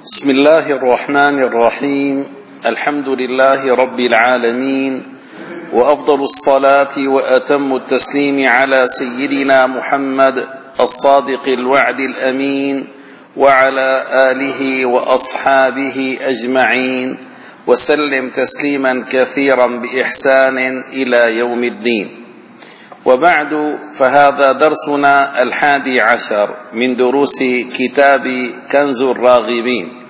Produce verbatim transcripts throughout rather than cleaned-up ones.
بسم الله الرحمن الرحيم. الحمد لله رب العالمين، وأفضل الصلاة وأتم التسليم على سيدنا محمد الصادق الوعد الأمين وعلى آله وأصحابه أجمعين، وسلم تسليما كثيرا بإحسان إلى يوم الدين. وبعد، فهذا درسنا الحادي عشر من دروس كتاب كنز الراغبين.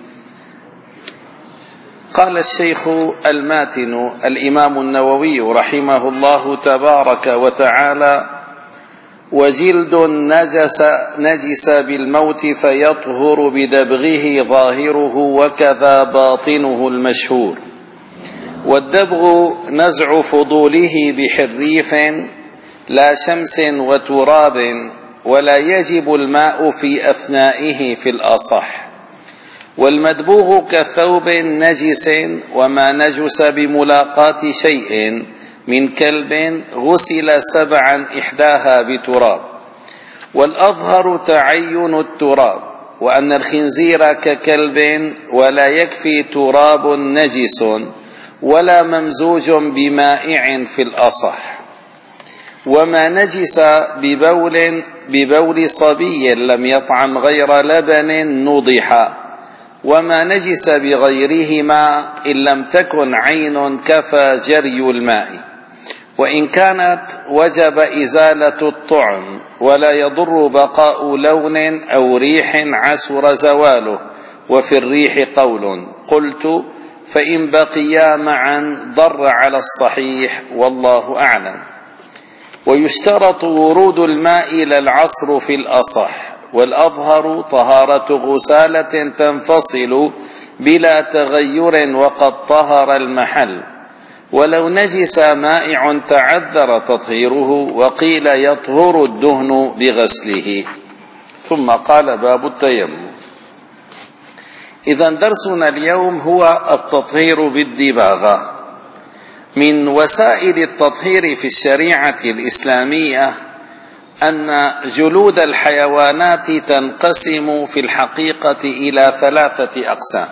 قال الشيخ الماتن الإمام النووي رحمه الله تبارك وتعالى: وجلد نجس, نجس بالموت فيطهر بدبغه ظاهره وكذا باطنه المشهور. والدبغ نزع فضوله بحريف لا شمس وتراب، ولا يجب الماء في أثنائه في الأصح. والمدبوغ كثوب نجس وما نجس بملاقاة شيء من كلب غسل سبعا إحداها بتراب. والأظهر تعين التراب، وأن الخنزير ككلب ولا يكفي تراب نجس ولا ممزوج بمائع في الأصح. وما نجس ببول ببول صبي لم يطعم غير لبن نضح. وما نجس بغيرهما إن لم تكن عين كفى جري الماء. وإن كانت وجب إزالة الطعم، ولا يضر بقاء لون أو ريح عسر زواله. وفي الريح قول قلت: فإن بقيا معا ضر على الصحيح، والله أعلم. ويشترط ورود الماء إلى العصر في الأصح. والأظهر طهارة غسالة تنفصل بلا تغير وقد طهر المحل. ولو نجس مائع تعذر تطهيره، وقيل يطهر الدهن بغسله. ثم قال: باب التيمم. إذن درسنا اليوم هو التطهير بالدباغة. من وسائل التطهير في الشريعة الإسلامية أن جلود الحيوانات تنقسم في الحقيقة إلى ثلاثة أقسام.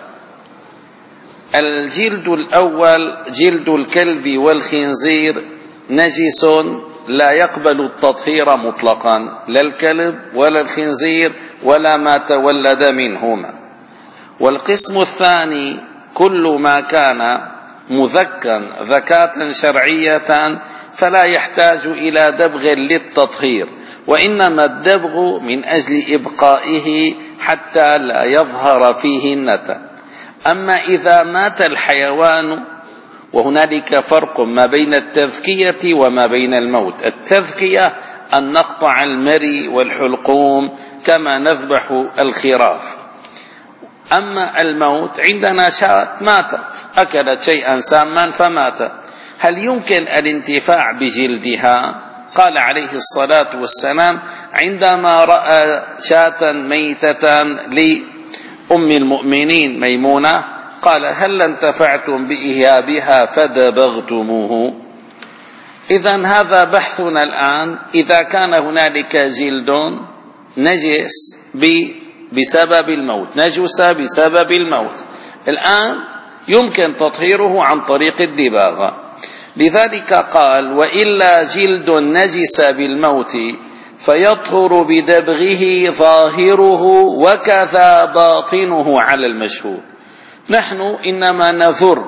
الجلد الأول جلد الكلب والخنزير نجس لا يقبل التطهير مطلقا، لا الكلب ولا الخنزير ولا ما تولد منهما. والقسم الثاني كل ما كان مذكا ذكاة شرعية فلا يحتاج إلى دبغ للتطهير، وإنما الدبغ من أجل إبقائه حتى لا يظهر فيه النتن. أما إذا مات الحيوان، وهنالك فرق ما بين التذكية وما بين الموت. التذكية أن نقطع المري والحلقوم كما نذبح الخراف. أما الموت، عندنا شاة ماتت، أكلت شيئا ساما فماتت، هل يمكن الانتفاع بجلدها؟ قال عليه الصلاة والسلام عندما رأى شاة ميتة لأم المؤمنين ميمونة قال: هل انتفعتم بإهابها فدبغتموه؟ إذن هذا بحثنا الآن. إذا كان هنالك جلد نجس بسبب الموت، نجس بسبب الموت، الآن يمكن تطهيره عن طريق الدباغة. لذلك قال: وإلا جلد نجس بالموت فيطهر بدبغه ظاهره وكذا باطنه على المشهور. نحن إنما نذر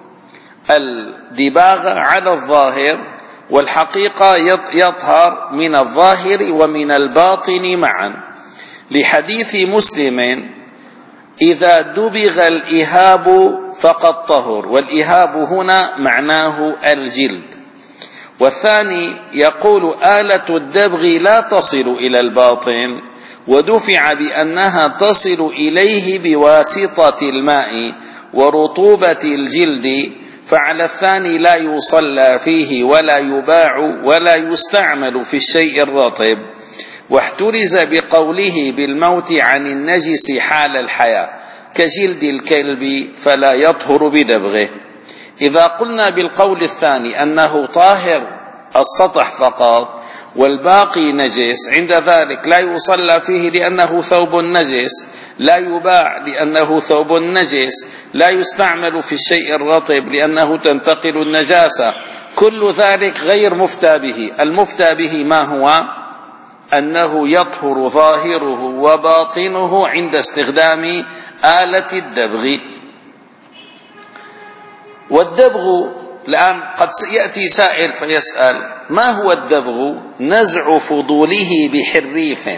الدباغ على الظاهر، والحقيقة يطهر من الظاهر ومن الباطن معا، لحديث مسلم: إذا دبغ الإهاب فقد طهر. والإهاب هنا معناه الجلد. والثاني يقول: آلة الدبغ لا تصل إلى الباطن، ودفع بأنها تصل إليه بواسطة الماء ورطوبة الجلد، فعلى الثاني لا يصلى فيه ولا يباع ولا يستعمل في الشيء الرطب. واحترز بقوله بالموت عن النجس حال الحياة كجلد الكلب، فلا يطهر بدبغه. إذا قلنا بالقول الثاني أنه طاهر السطح فقط والباقي نجس، عند ذلك لا يصلى فيه لأنه ثوب نجس، لا يباع لأنه ثوب نجس، لا يستعمل في الشيء الرطب لأنه تنتقل النجاسة، كل ذلك غير مفتى به. المفتى به ما هو؟ أنه يطهر ظاهره وباطنه عند استخدام آلة الدبغ. والدبغ الآن قد يأتي سائل فيسأل: ما هو الدبغ؟ نزع فضوله بحريف.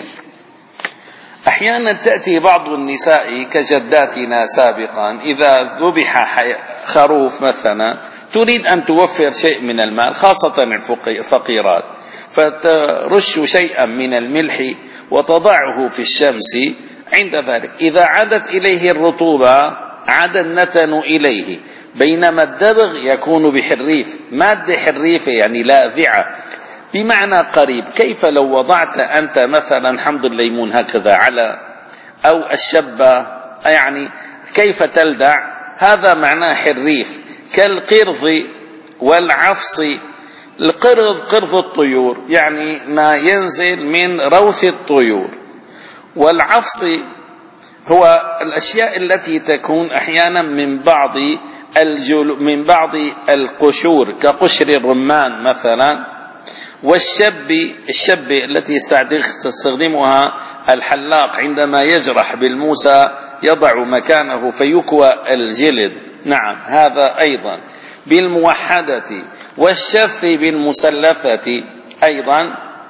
أحيانا تأتي بعض النساء كجداتنا سابقا إذا ذبح خروف مثلا تريد أن توفر شيء من المال، خاصة الفقيرات، فترش شيئا من الملح وتضعه في الشمس، عند ذلك إذا عادت إليه الرطوبة عاد النتن إليه، بينما الدبغ يكون بحريف، مادة حريفة يعني لاذعة بمعنى قريب. كيف لو وضعت أنت مثلا حمض الليمون هكذا على أو الشبة، يعني كيف تلدع؟ هذا معناه حريف، كالقرض والعفص. القرض قرض الطيور، يعني ما ينزل من روث الطيور، والعفص هو الأشياء التي تكون أحيانا من بعض الجل من بعض القشور كقشر الرمان مثلا. والشب الشب التي يستخدمها الحلاق عندما يجرح بالموسى يضع مكانه فيكوى الجلد، نعم هذا أيضا بالموحدة. والشف بالمسلفة أيضا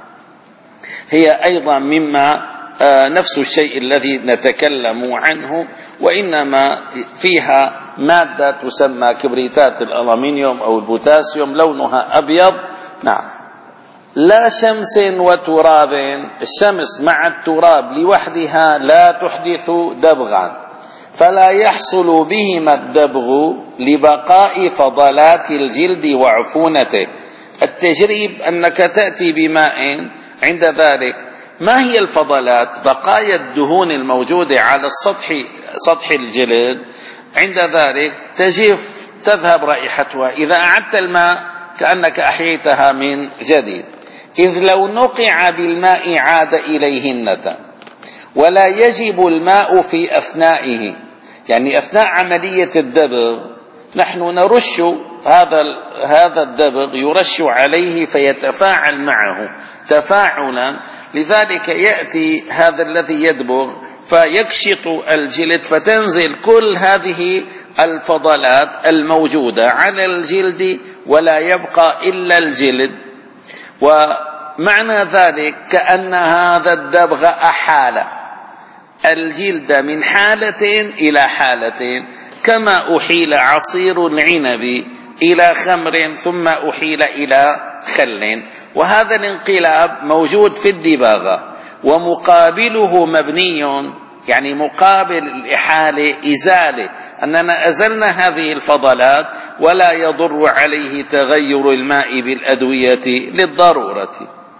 هي أيضا مما نفس الشيء الذي نتكلم عنه، وإنما فيها مادة تسمى كبريتات الألمنيوم أو البوتاسيوم، لونها أبيض. نعم. لا شمس وتراب، الشمس مع التراب لوحدها لا تحدث دبغا، فلا يحصل بهما الدبغ لبقاء فضلات الجلد وعفونته. التجريب أنك تأتي بماء، عند ذلك ما هي الفضلات؟ بقايا الدهون الموجودة على السطح سطح الجلد، عند ذلك تجف تذهب رائحتها، إذا أعدت الماء كأنك أحييتها من جديد، إذ لو نقع بالماء عاد إليه النتن. ولا يجب الماء في أثنائه، يعني أثناء عملية الدبغ نحن نرش هذا هذا الدبغ يرش عليه فيتفاعل معه تفاعلا، لذلك يأتي هذا الذي يدبغ فيكشط الجلد فتنزل كل هذه الفضلات الموجودة على الجلد ولا يبقى إلا الجلد. ومعنى ذلك كأن هذا الدبغ أحال الجلد من حالة إلى حالة، كما أحيل عصير العنب إلى خمر ثم أحيل إلى خل. وهذا الانقلاب موجود في الدباغة، ومقابله مبني، يعني مقابل الإحالة إزالة، أننا أزلنا هذه الفضلات ولا يضر عليه تغير الماء بالأدوية للضرورة.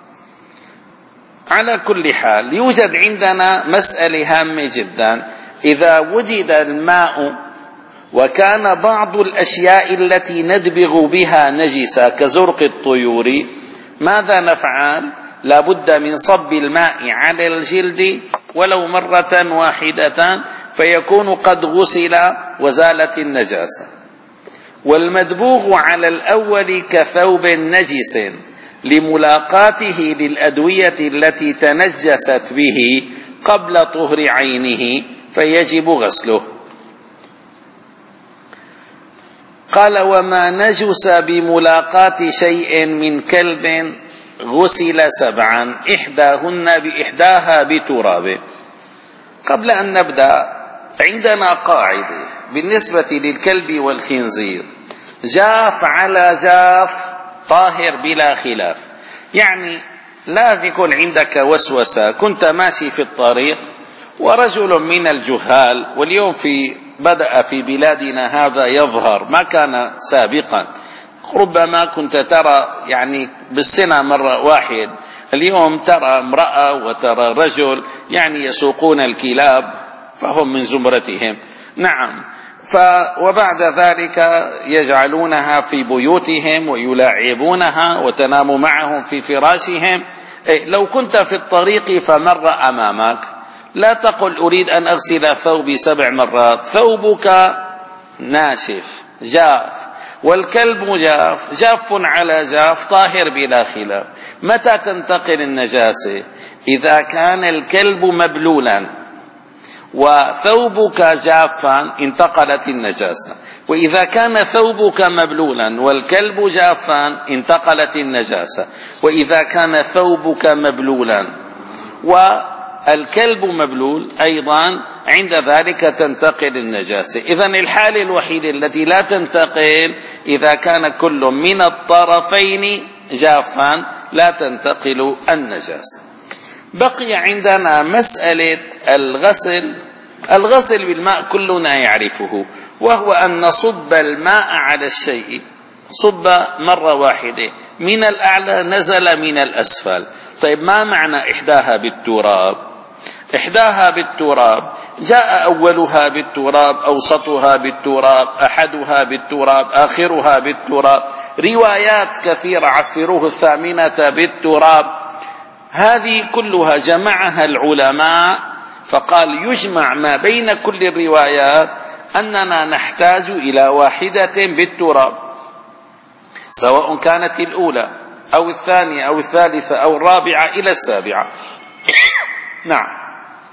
على كل حال يوجد عندنا مسألة هامة جدا: إذا وجد الماء وكان بعض الأشياء التي ندبغ بها نجسة كزرق الطيور، ماذا نفعل؟ لابد من صب الماء على الجلد ولو مرة واحدة فيكون قد غسل وزالت النجاسة. والمدبوغ على الأول كثوب نجس لملاقاته للأدوية التي تنجست به قبل طهر عينه فيجب غسله. قال: وما نجس بملاقاة شيء من كلب غسل سبعا إحداهن بإحداها بتراب. قبل أن نبدأ عندنا قاعدة بالنسبة للكلب والخنزير: جاف على جاف طاهر بلا خلاف. يعني لا يكون عندك وسوسة، كنت ماشي في الطريق ورجل من الجهال، واليوم في بدأ في بلادنا هذا يظهر، ما كان سابقا، ربما كنت ترى يعني بالسنة مرة واحد، اليوم ترى امرأة وترى رجل يعني يسوقون الكلاب فهم من زمرتهم. نعم، ف وبعد ذلك يجعلونها في بيوتهم ويلاعبونها وتنام معهم في فراشهم. لو كنت في الطريق فمر أمامك لا تقل أريد أن أغسل ثوبي سبع مرات، ثوبك ناشف جاف والكلب جاف، جاف على جاف طاهر بلا خلاف. متى تنتقل النجاسة؟ إذا كان الكلب مبلولا وثوبك جافا انتقلت النجاسة، وإذا كان ثوبك مبلولا والكلب جافا انتقلت النجاسة، وإذا كان ثوبك مبلولا والكلب مبلول أيضا عند ذلك تنتقل النجاسة. إذن الحالة الوحيدة التي لا تنتقل إذا كان كل من الطرفين جافا، لا تنتقل النجاسة. بقي عندنا مسألة الغسل. الغسل بالماء كلنا يعرفه، وهو أن نصب الماء على الشيء، صب مرة واحدة من الأعلى نزل من الأسفل. طيب ما معنى إحداها بالتراب؟ إحداها بالتراب جاء أولها بالتراب، أوسطها بالتراب، أحدها بالتراب، آخرها بالتراب، روايات كثيرة، عفروه الثامنة بالتراب. هذه كلها جمعها العلماء، فقال يجمع ما بين كل الروايات أننا نحتاج إلى واحدة بالتراب، سواء كانت الأولى أو الثانية أو الثالثة أو الرابعة إلى السابعة. نعم.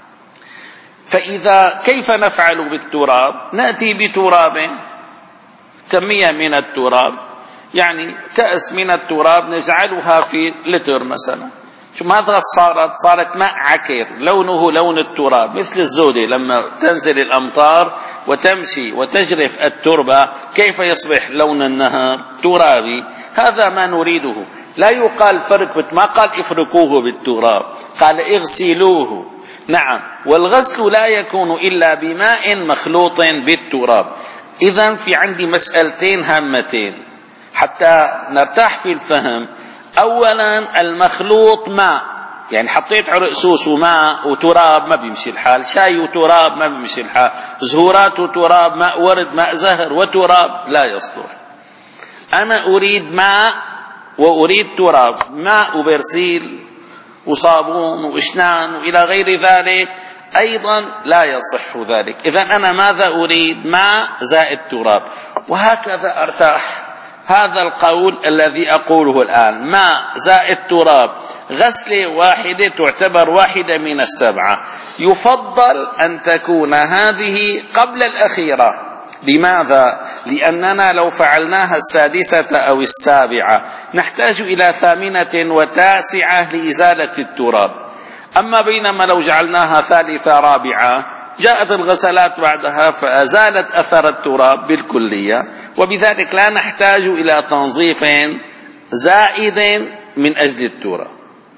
فإذا كيف نفعل بالتراب؟ نأتي بتراب، كمية من التراب، يعني كأس من التراب نجعلها في لتر مثلا. شو ماذا صارت؟ صارت ماء عكر لونه لون التراب، مثل الزودة لما تنزل الأمطار وتمشي وتجرف التربة كيف يصبح لون النهر؟ ترابي. هذا ما نريده. لا يقال فرق، ما قال افركوه بالتراب، قال اغسلوه. نعم. والغسل لا يكون إلا بماء مخلوط بالتراب. إذن في عندي مسألتين هامتين حتى نرتاح في الفهم. أولا المخلوط ماء، يعني حطيت عرق سوس وماء وتراب ما بيمشي الحال، شاي وتراب ما بيمشي الحال، زهورات وتراب، ماء ورد، ماء زهر وتراب لا يصلح. أنا أريد ماء وأريد تراب، ماء وبرسيل وصابون وإشنان وإلى غير ذلك أيضا لا يصح ذلك. إذن أنا ماذا أريد؟ ماء زائد تراب، وهكذا أرتاح. هذا القول الذي أقوله الآن، ماء زائد تراب، غسلة واحدة تعتبر واحدة من السبعة. يفضل أن تكون هذه قبل الأخيرة. لماذا؟ لأننا لو فعلناها السادسة أو السابعة نحتاج إلى ثامنة وتاسعة لإزالة التراب. أما بينما لو جعلناها ثالثة رابعة جاءت الغسلات بعدها فأزالت أثر التراب بالكلية، وبذلك لا نحتاج إلى تنظيف زائد من أجل التراب.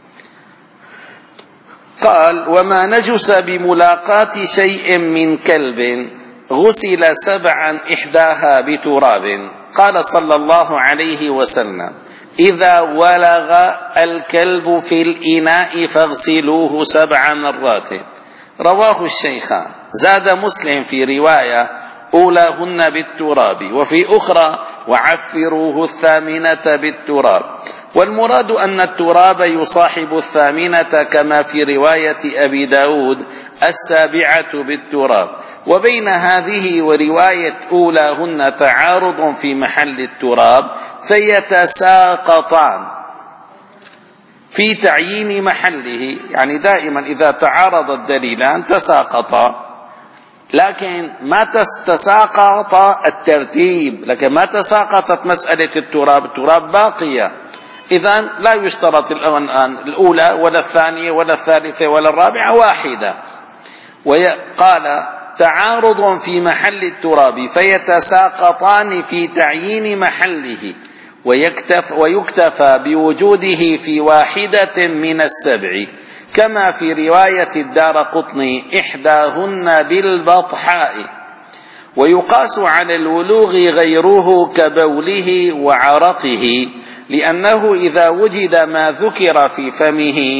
قال وما نجس بملاقاة شيء من كلب غسل سبعا إحداها بتراب. قال صلى الله عليه وسلم إذا ولغ الكلب في الإناء فاغسلوه سبع مرات. رواه الشيخان. زاد مسلم في رواية أولاهن بالتراب، وفي أخرى وعفروه الثامنة بالتراب. والمراد أن التراب يصاحب الثامنة كما في رواية أبي داود السابعة بالتراب. وبين هذه ورواية أولاهن تعارض في محل التراب فيتساقطان في تعيين محله، يعني دائما إذا تعارض الدليلان تساقطا، لكن ما تساقط الترتيب، لكن ما تساقطت مسألة التراب، التراب باقية. إذن لا يشترط الآن الأولى ولا الثانية ولا الثالثة ولا الرابعة، واحدة. وقال تعارض في محل التراب فيتساقطان في تعيين محله، ويكتف ويكتفى بوجوده في واحدة من السبع، كما في رواية الدارقطني إحداهن بالبطحاء. ويقاس على الولوغ غيره كبوله وعرقه، لأنه إذا وجد ما ذكر في فمه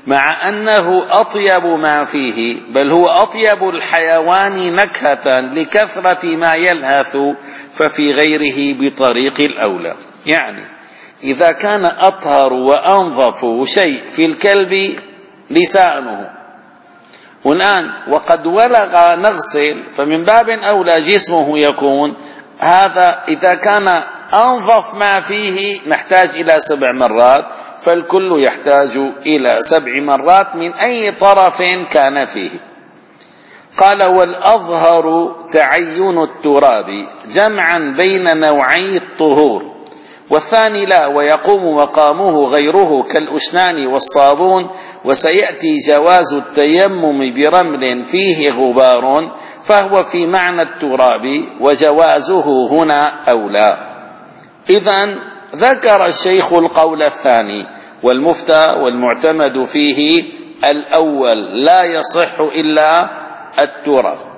مع أنه أطيب ما فيه، بل هو أطيب الحيوان نكهة لكثرة ما يلهث، ففي غيره بطريق الأولى. يعني إذا كان أطهر وأنظف شيء في الكلب لسانه، والآن وقد ولغ نغسل، فمن باب أولى جسمه يكون هذا. إذا كان أنظف ما فيه نحتاج إلى سبع مرات، فالكل يحتاج إلى سبع مرات من أي طرف كان فيه. قال: والأظهر تعين التراب جمعا بين نوعي الطهور، والثاني لا، ويقوم مقامه غيره كالأسنان والصابون. وسيأتي جواز التيمم برمل فيه غبار، فهو في معنى التراب، وجوازه هنا أولى. إذن ذكر الشيخ القول الثاني، والمفتى والمعتمد فيه الأول، لا يصح إلا التراب.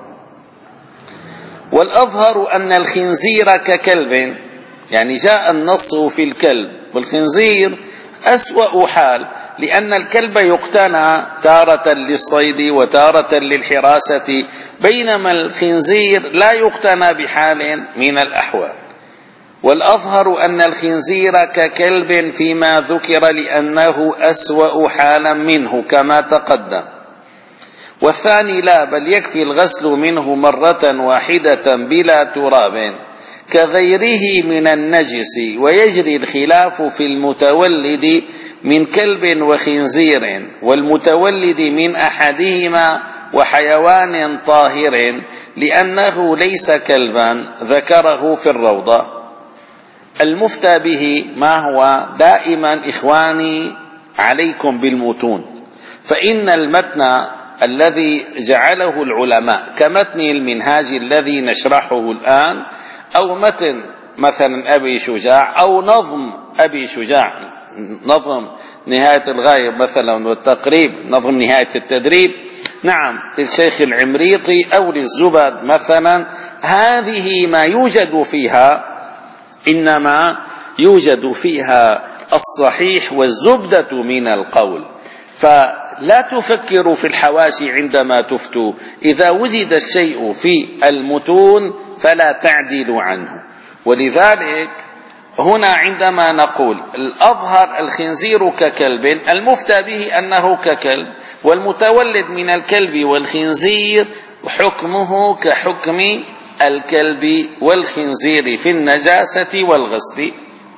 والأظهر أن الخنزير ككلب، يعني جاء النص في الكلب، والخنزير أسوأ حال، لأن الكلب يقتنى تارة للصيد وتارة للحراسة، بينما الخنزير لا يقتنى بحال من الأحوال. والأظهر أن الخنزير ككلب فيما ذكر، لأنه أسوأ حالا منه كما تقدم. والثاني لا، بل يكفي الغسل منه مرة واحدة بلا تراب كغيره من النجس. ويجري الخلاف في المتولد من كلب وخنزير، والمتولد من أحدهما وحيوان طاهر، لأنه ليس كلبا، ذكره في الروضة. المفتى به ما هو؟ دائما إخواني عليكم بالمتون، فإن المتن الذي جعله العلماء كمتن المنهاج الذي نشرحه الآن، أو متن مثلا أبي شجاع، أو نظم أبي شجاع، نظم نهاية الغاية مثلا، والتقريب نظم نهاية التدريب، نعم، للشيخ العمريطي أو للزبد مثلا، هذه ما يوجد فيها، إنما يوجد فيها الصحيح والزبدة من القول. فلا تفكروا في الحواشي عندما تفتوا، إذا وجد الشيء في المتون فلا تعدلوا عنه. ولذلك هنا عندما نقول الأظهر الخنزير ككلب، المفتى به أنه ككلب، والمتولد من الكلب والخنزير حكمه كحكم الكلب والخنزير في النجاسة والغسل.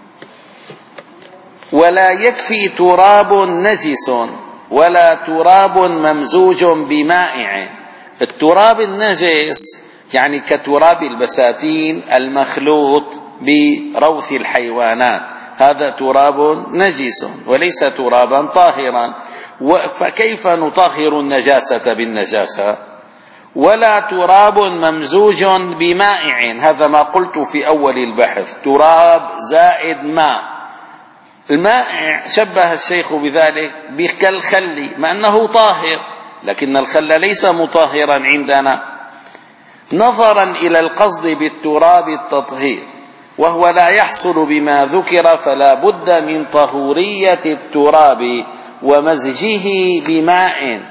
ولا يكفي تراب نجس ولا تراب ممزوج بمائع. التراب النجس يعني كتراب البساتين المخلوط بروث الحيوانات، هذا تراب نجس وليس ترابا طاهرا. فكيف نطهر النجاسة بالنجاسة؟ ولا تراب ممزوج بمائع، هذا ما قلت في أول البحث، تراب زائد ماء. المائع شبه الشيخ بذلك كالخل، مع أنه طاهر، لكن الخل ليس مطهرا عندنا، نظرا إلى القصد بالتراب التطهير، وهو لا يحصل بما ذكر، فلا بد من طهورية التراب ومزجه بماء.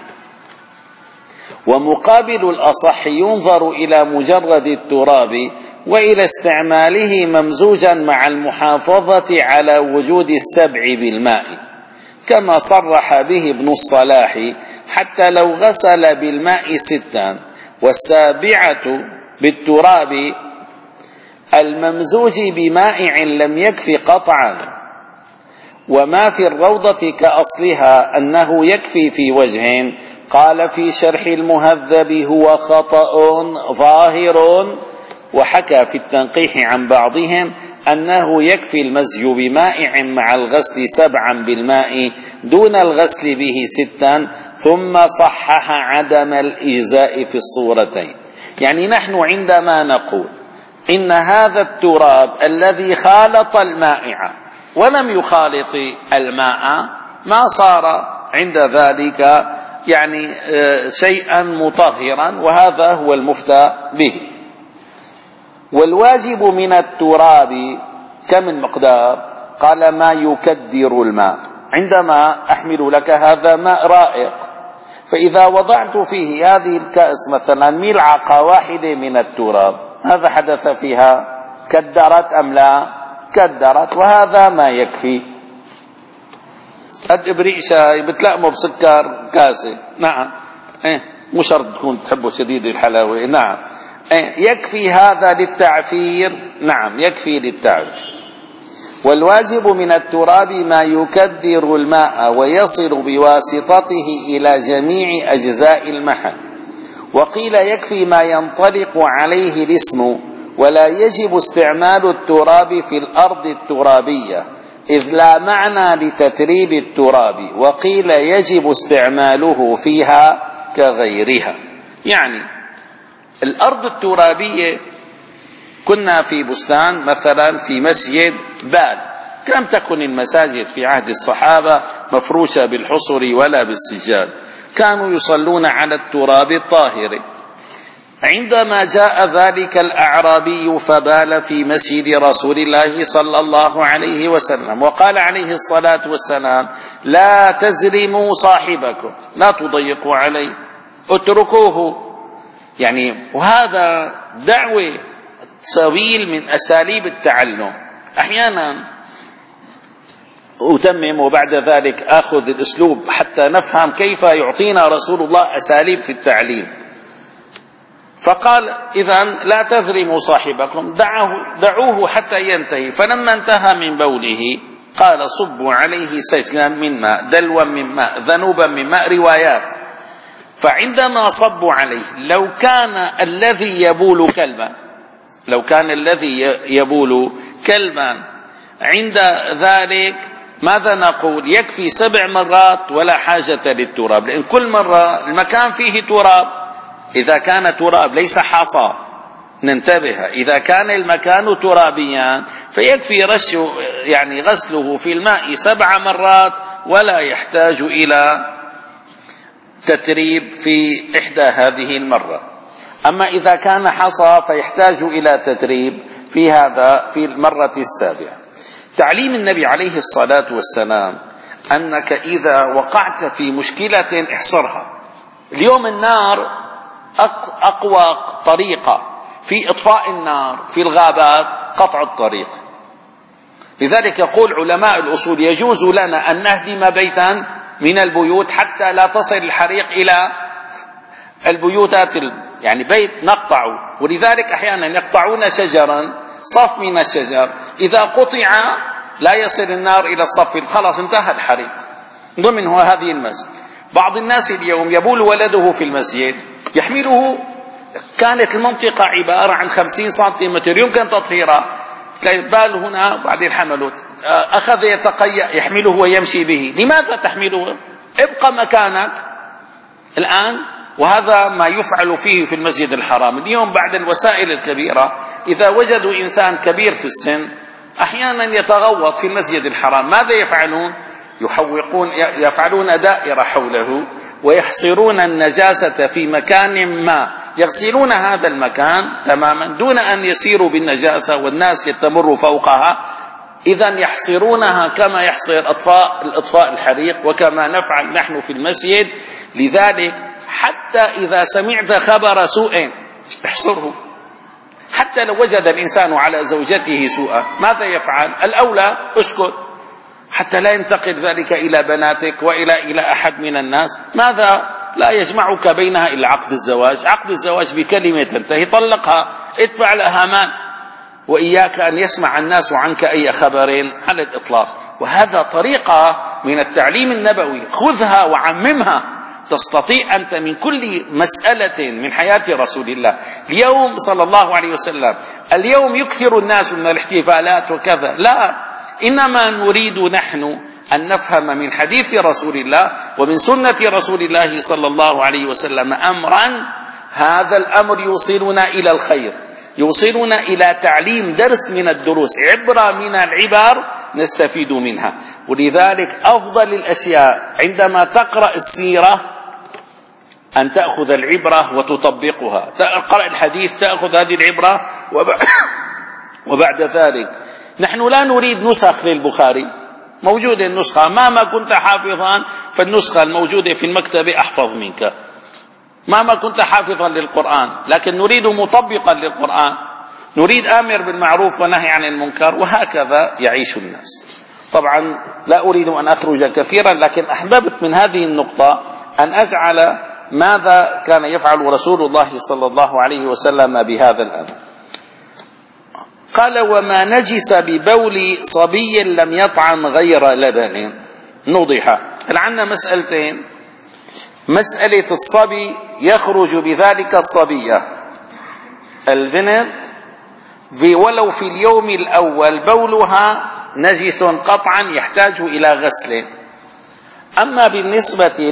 ومقابل الأصح ينظر إلى مجرد التراب وإلى استعماله ممزوجا مع المحافظة على وجود السبع بالماء، كما صرح به ابن الصلاح، حتى لو غسل بالماء ستا، والسابعة بالتراب الممزوج بمائع لم يكف قطعا. وما في الروضة كأصلها أنه يكفي في وجه، قال في شرح المهذب هو خطأ ظاهر، وحكى في التنقيح عن بعضهم أنه يكفي المزج بمائع مع الغسل سبعا بالماء دون الغسل به ستا، ثم صحح عدم الإجزاء في الصورتين. يعني نحن عندما نقول إن هذا التراب الذي خالط المائع ولم يخالط الماء ما صار عند ذلك يعني شيئا مطهرا، وهذا هو المفتى به. والواجب من التراب كم المقدار؟ قال ما يكدر الماء، عندما أحمل لك هذا ماء رائق، فإذا وضعت فيه هذه الكأس مثلا ملعقة واحدة من التراب، هذا حدث فيها؟ كدرت أم لا؟ كدرت، وهذا ما يكفي. قد إبريق شاي بتلقمه بسكر كاسة، نعم، إيه مو شرط تكون تحبه شديد الحلاوة، نعم، إيه يكفي هذا للتعفير، نعم يكفي للتعفير. والواجب من التراب ما يكدر الماء ويصل بواسطته إلى جميع أجزاء المحل. وقيل يكفي ما ينطلق عليه الاسم، ولا يجب استعمال التراب في الأرض الترابية، إذ لا معنى لتتريب التراب. وقيل يجب استعماله فيها كغيرها. يعني الأرض الترابية، كنا في بستان مثلا في مسجد بال، لم تكن المساجد في عهد الصحابة مفروشة بالحصر ولا بالسجاد، كانوا يصلون على التراب الطاهر. عندما جاء ذلك الأعرابي فبال في مسجد رسول الله صلى الله عليه وسلم، وقال عليه الصلاة والسلام: لا تزرموا صاحبكم، لا تضيقوا عليه، اتركوه. يعني وهذا دعوة سبيل من أساليب التعلم. أحيانا أتمم وبعد ذلك أخذ الأسلوب حتى نفهم كيف يعطينا رسول الله أساليب في التعليم. فقال: إذن لا تذرموا صاحبكم، دعوه, دعوه حتى ينتهي. فلما انتهى من بوله قال: صبوا عليه سجلا من ماء، دلوا من ماء، ذنوبا من ماء، روايات. فعندما صبوا عليه، لو كان الذي يبول كلبا لو كان الذي يبول كلبا عند ذلك ماذا نقول؟ يكفي سبع مرات ولا حاجة للتراب، لأن كل مرة المكان فيه تراب. إذا كان تراب ليس حصى، ننتبه، إذا كان المكان ترابيا فيكفي رش يعني غسله في الماء سبع مرات ولا يحتاج إلى تتريب في إحدى هذه المرة. أما إذا كان حصى فيحتاج إلى تتريب في هذا في المرة السابعة. تعليم النبي عليه الصلاة والسلام أنك إذا وقعت في مشكلة احصرها. اليوم النار أقوى طريقة في إطفاء النار في الغابات قطع الطريق. لذلك يقول علماء الأصول: يجوز لنا أن نهدم بيتا من البيوت حتى لا تصل الحريق إلى البيوتات، يعني بيت نقطعه. ولذلك أحيانا يقطعون شجرا، صف من الشجر، إذا قطع لا يصل النار إلى الصف، خلاص انتهى الحريق. ضمنه هذه المسجد. بعض الناس اليوم يبول ولده في المسجد، يحمله، كانت المنطقة عبارة عن خمسين سنتيمتر يمكن تطهيرها، بال هنا بعدين حمله، أخذ يتقيأ يحمله ويمشي به. لماذا تحمله؟ ابقى مكانك الآن. وهذا ما يفعل فيه في المسجد الحرام اليوم بعد الوسائل الكبيرة. إذا وجدوا إنسان كبير في السن أحيانا يتغوط في المسجد الحرام، ماذا يفعلون؟ يحوقون يفعلون دائرة حوله ويحصرون النجاسة في مكان ما، يغسلون هذا المكان تماما دون أن يسيروا بالنجاسة والناس يتمر فوقها. إذن يحصرونها كما يحصر أطفاء الأطفاء الحريق، وكما نفعل نحن في المسجد. لذلك حتى إذا سمعت خبر سوء احصره. حتى لو وجد الإنسان على زوجته سوءا ماذا يفعل؟ الأولى اسكت حتى لا ينتقل ذلك إلى بناتك وإلى إلى أحد من الناس. ماذا؟ لا يجمعك بينها إلا عقد الزواج. عقد الزواج بكلمة تنتهي، طلقها، ادفع لها مال. وإياك أن يسمع الناس عنك أي خبر على الإطلاق. وهذا طريقة من التعليم النبوي، خذها وعممها. تستطيع أنت من كل مسألة من حياة رسول الله. اليوم صلى الله عليه وسلم اليوم يكثر الناس من الاحتفالات وكذا، لا، إنما نريد نحن أن نفهم من حديث رسول الله ومن سنة رسول الله صلى الله عليه وسلم أمرا، هذا الأمر يوصلنا إلى الخير، يوصلنا إلى تعليم درس من الدروس، عبرة من العبر نستفيد منها. ولذلك أفضل الأشياء عندما تقرأ السيرة أن تأخذ العبرة وتطبقها. تقرأ الحديث تأخذ هذه العبرة، وبعد ذلك نحن لا نريد نسخ للبخاري، موجودة النسخة، مهما كنت حافظا فالنسخة الموجودة في المكتبة أحفظ منك، مهما كنت حافظا للقرآن، لكن نريد مطبقا للقرآن، نريد آمر بالمعروف ونهي عن المنكر، وهكذا يعيش الناس. طبعا لا أريد أن أخرج كثيرا، لكن أحببت من هذه النقطة أن أجعل ماذا كان يفعل رسول الله صلى الله عليه وسلم بهذا الأمر. قال: وما نجس ببول صبي لم يطعم غير لبن نضح. عندنا مسألتين: مسألة الصبي يخرج بذلك الصبية البنت ولو في اليوم الأول بولها نجس قطعا يحتاج إلى غسل. أما بالنسبة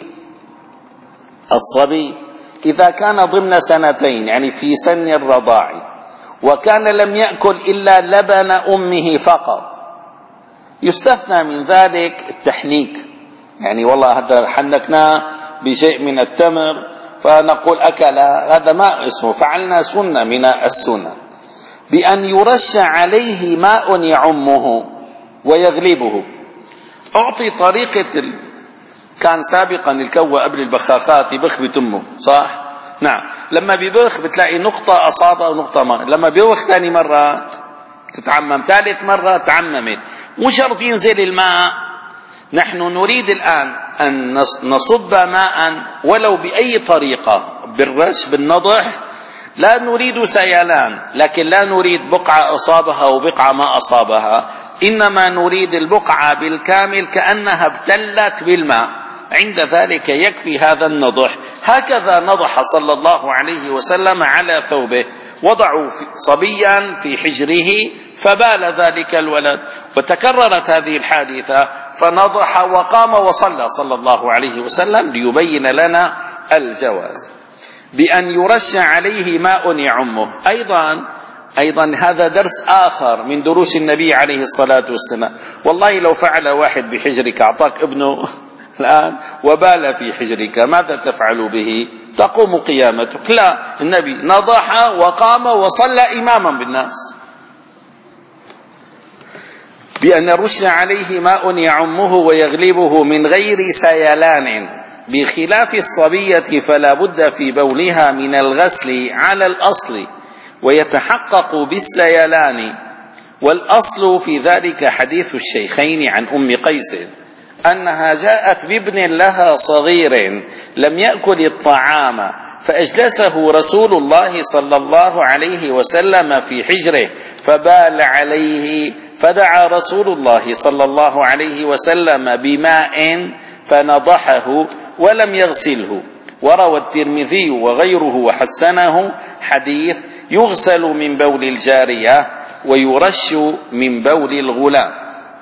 للصبي إذا كان ضمن سنتين، يعني في سن الرضاع، وكان لم يأكل إلا لبن أمه فقط، يستثنى من ذلك التحنيك، يعني والله هذا حنكناه بشيء من التمر فنقول أكل، هذا ما اسمه، فعلنا سنة من السنة، بأن يرش عليه ماء يعمه ويغلبه. أعطي طريقة ال... كان سابقا الكوة قبل البخاخات يبخ بتمه، صح؟ نعم. لما بيبخ بتلاقي نقطة أصابة ونقطة ما، لما بيبخ ثاني مرة تتعمم، ثالث مرة تعممت، مو شرط ينزل الماء. نحن نريد الآن أن نصب ماء ولو بأي طريقة، بالرش بالنضح، لا نريد سيلان، لكن لا نريد بقعة أصابها وبقعة ما أصابها، إنما نريد البقعة بالكامل كأنها ابتلت بالماء، عند ذلك يكفي هذا النضح. هكذا نضح صلى الله عليه وسلم على ثوبه، وضعوا صبيا في حجره فبال ذلك الولد، وتكررت هذه الحادثة فنضح وقام وصلى صلى الله عليه وسلم ليبين لنا الجواز بأن يرش عليه ماء يعمه. أيضا أيضا هذا درس آخر من دروس النبي عليه الصلاة والسلام. والله لو فعل واحد بحجرك، أعطاك ابنه الآن وبال في حجرك، ماذا تفعل به؟ تقوم قيامتك؟ لا، النبي نضح وقام وصلى إماما بالناس. بأن يرش عليه ماء يعمه ويغلبه من غير سيلان، بخلاف الصبية فلا بد في بولها من الغسل على الأصل، ويتحقق بالسيلان. والأصل في ذلك حديث الشيخين عن أم قيس أنها جاءت بابن لها صغير لم يأكل الطعام، فأجلسه رسول الله صلى الله عليه وسلم في حجره فبال عليه، فدعا رسول الله صلى الله عليه وسلم بماء فنضحه ولم يغسله. وروى الترمذي وغيره وحسنه حديث يغسل من بول الجارية ويرش من بول الغلام.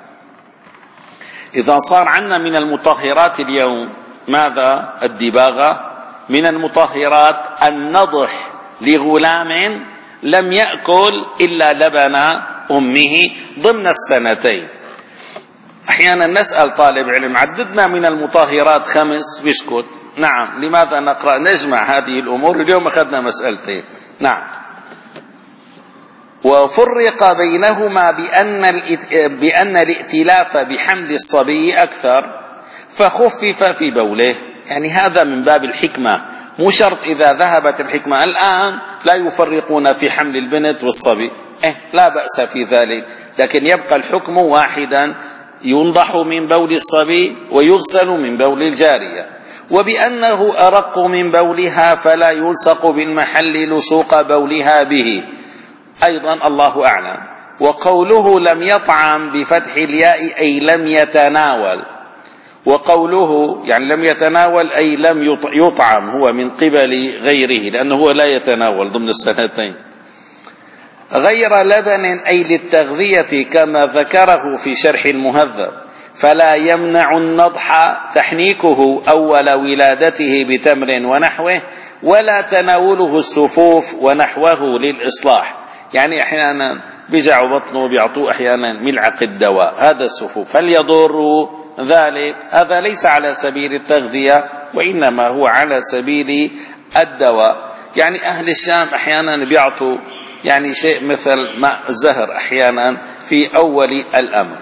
إذا صار عندنا من المطهرات اليوم ماذا؟ الدباغة. من المطهرات النضح لغلام لم يأكل إلا لبن أمه ضمن السنتين. أحيانا نسأل طالب علم عددنا من المطهرات خمس، بيسكت. نعم، لماذا نقرأ نجمع هذه الأمور؟ اليوم أخذنا مسألتين. نعم. وفرق بينهما بأن بأن الائتلاف بحمل الصبي أكثر فخفف في بوله، يعني هذا من باب الحكمة، مو شرط إذا ذهبت الحكمة. الآن لا يفرقون في حمل البنت والصبي، إيه لا بأس في ذلك، لكن يبقى الحكم واحدا، ينضح من بول الصبي ويغسل من بول الجارية. وبأنه أرق من بولها فلا يلصق بالمحل لصوق بولها به، أيضا الله أعلم. وقوله لم يطعم بفتح الياء أي لم يتناول، وقوله يعني لم يتناول أي لم يطعم هو من قبل غيره، لأنه هو لا يتناول ضمن السنتين. غير لبن أي للتغذية كما ذكره في شرح المهذب، فلا يمنع النضح تحنيكه أول ولادته بتمر ونحوه، ولا تناوله السفوف ونحوه للإصلاح، يعني أحيانا بيجعوا بطنه بيعطوه أحيانا ملعقة الدواء، هذا السفوف، هل يضر ذلك؟ هذا ليس على سبيل التغذية، وإنما هو على سبيل الدواء. يعني أهل الشام أحيانا بيعطوا يعني شيء مثل ماء الزهر أحيانا في أول الأمر.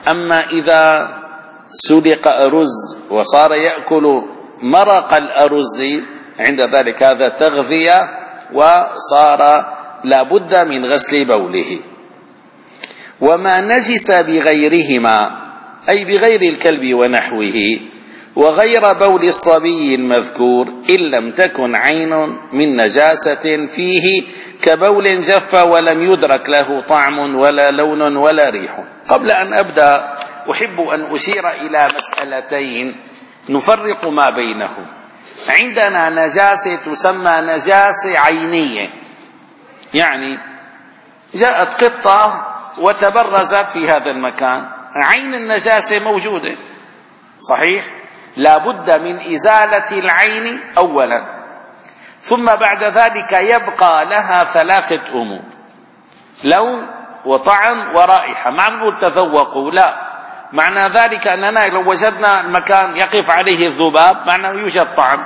أما إذا سلق أرز وصار يأكل مرق الأرز عند ذلك هذا تغذية وصار لا بد من غسل بوله. وما نجس بغيرهما أي بغير الكلب ونحوه وغير بول الصبي المذكور إن لم تكن عين من نجاسة فيه كبول جف ولم يدرك له طعم ولا لون ولا ريح. قبل أن أبدأ أحب أن أشير إلى مسألتين نفرق ما بينهم. عندنا نجاسة تسمى نجاسة عينية، يعني جاءت قطة وتبرزت في هذا المكان، عين النجاسة موجودة صحيح، لا بد من إزالة العين أولا، ثم بعد ذلك يبقى لها ثلاثة أمور: لون وطعم ورائحة. ما نقول تذوقوا، لا، معنى ذلك أننا لو وجدنا المكان يقف عليه الذباب معناه يوجد طعم،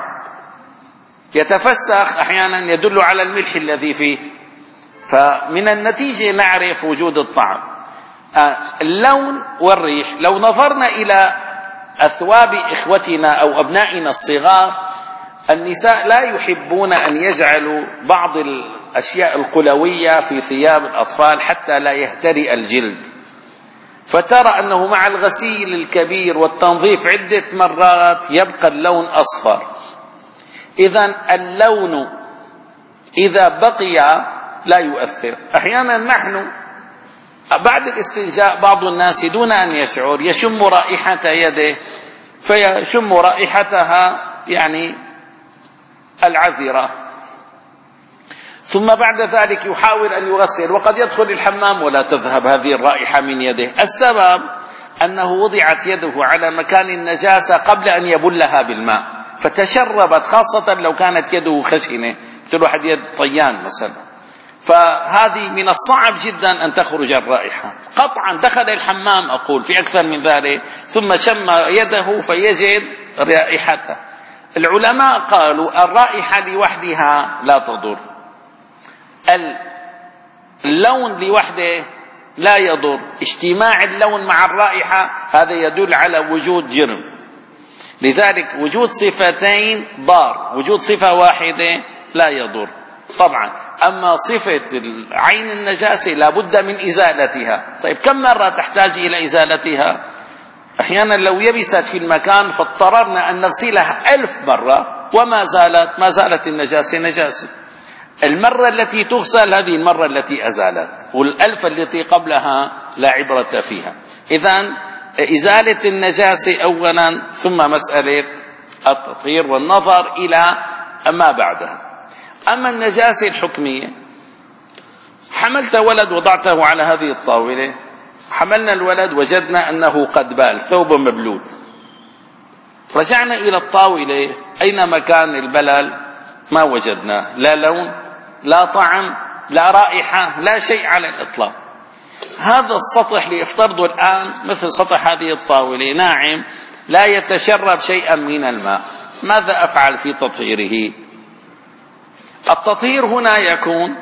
يتفسخ أحيانا يدل على الملح الذي فيه، فمن النتيجة نعرف وجود الطعم. اللون والريح، لو نظرنا إلى أثواب إخوتنا أو أبنائنا الصغار، النساء لا يحبون أن يجعلوا بعض الأشياء القلوية في ثياب الأطفال حتى لا يهترئ الجلد، فترى أنه مع الغسيل الكبير والتنظيف عدة مرات يبقى اللون أصفر. إذن اللون إذا بقي لا يؤثر. أحيانا نحن بعد الاستنجاء بعض الناس دون أن يشعر يشم رائحة يده فيشم رائحتها يعني العذرة، ثم بعد ذلك يحاول أن يغسل وقد يدخل الحمام ولا تذهب هذه الرائحة من يده. السبب أنه وضعت يده على مكان النجاسة قبل أن يبلها بالماء فتشربت، خاصة لو كانت يده خشنة مثل واحد يد طيان مثلا، فهذه من الصعب جدا أن تخرج الرائحة. قطعا دخل الحمام أقول في أكثر من ذلك ثم شم يده فيجد رائحته. العلماء قالوا الرائحة لوحدها لا تضر، اللون لوحده لا يضر، اجتماع اللون مع الرائحة هذا يدل على وجود جرم. لذلك وجود صفتين ضار، وجود صفة واحدة لا يضر. طبعا أما صفة عين النجاسة لا بد من إزالتها. طيب كم مرة تحتاج إلى إزالتها؟ أحيانا لو يبست في المكان فاضطررنا أن نغسلها ألف مرة وما زالت ما زالت النجاسة نجاسة. المرة التي تغسل هذه المرة التي أزالت، والألف التي قبلها لا عبرة فيها. إذن إزالة النجاسة أولا، ثم مسألة التطهير والنظر إلى ما بعدها. أما النجاسة الحكمية، حملت ولد وضعته على هذه الطاولة، حملنا الولد وجدنا أنه قد بال، ثوب مبلول، رجعنا إلى الطاولة أين مكان البلل؟ ما وجدناه، لا لون لا طعم لا رائحة لا شيء على الإطلاق. هذا السطح ليفترضوا الآن مثل سطح هذه الطاولة ناعم لا يتشرب شيئا من الماء، ماذا أفعل في تطهيره؟ التطهير هنا يكون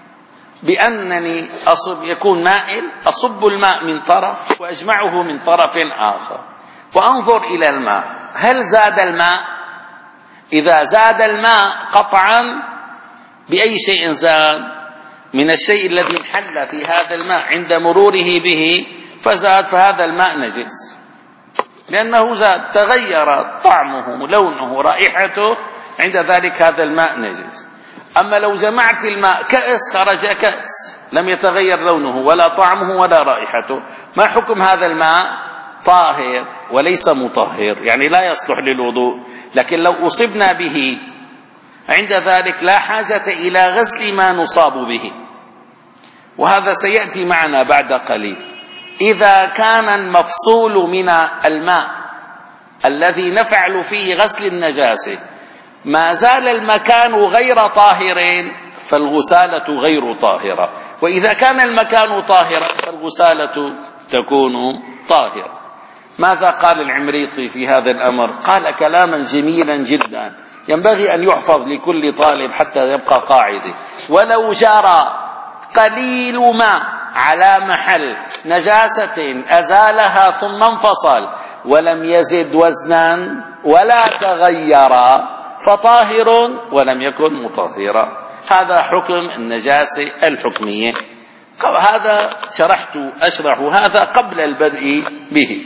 بأنني أصب يكون مائل، أصب الماء من طرف وأجمعه من طرف آخر وأنظر إلى الماء هل زاد الماء. إذا زاد الماء قطعا بأي شيء زاد؟ من الشيء الذي انحل في هذا الماء عند مروره به فزاد، فهذا الماء نجس لأنه زاد، تغير طعمه لونه رائحته، عند ذلك هذا الماء نجس. أما لو جمعت الماء كأس خرج كأس لم يتغير لونه ولا طعمه ولا رائحته، ما حكم هذا الماء؟ طاهر وليس مطهر، يعني لا يصلح للوضوء. لكن لو أصبنا به عند ذلك لا حاجة إلى غسل ما نصاب به، وهذا سيأتي معنا بعد قليل. إذا كان المفصول من الماء الذي نفعل فيه غسل النجاسة ما زال المكان غير طاهر فالغسالة غير طاهرة، وإذا كان المكان طاهرا فالغسالة تكون طاهرة. ماذا قال العمريطي في هذا الأمر؟ قال كلاما جميلا جدا ينبغي أن يحفظ لكل طالب حتى يبقى قاعدة: ولو جرى قليل ماء على محل نجاسة أزالها ثم انفصل ولم يزد وزنا ولا تغير فطاهر ولم يكن مطهرا. هذا حكم النجاسة الحكمية. هذا شرحت أشرح هذا قبل البدء به.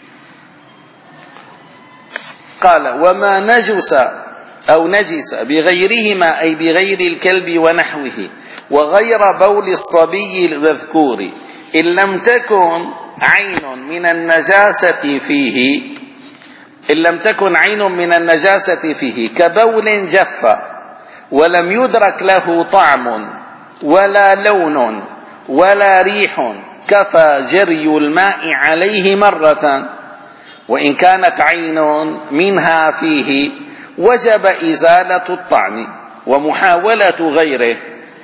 قال وما نجس أو نجس بغيرهما أي بغير الكلب ونحوه وغير بول الصبي المذكور إن لم تكن عين من النجاسة فيه إن لم تكن عين من النجاسة فيه كبول جف ولم يدرك له طعم ولا لون ولا ريح كفى جري الماء عليه مرة. وإن كانت عين منها فيه وجب إزالة الطعم ومحاولة غيره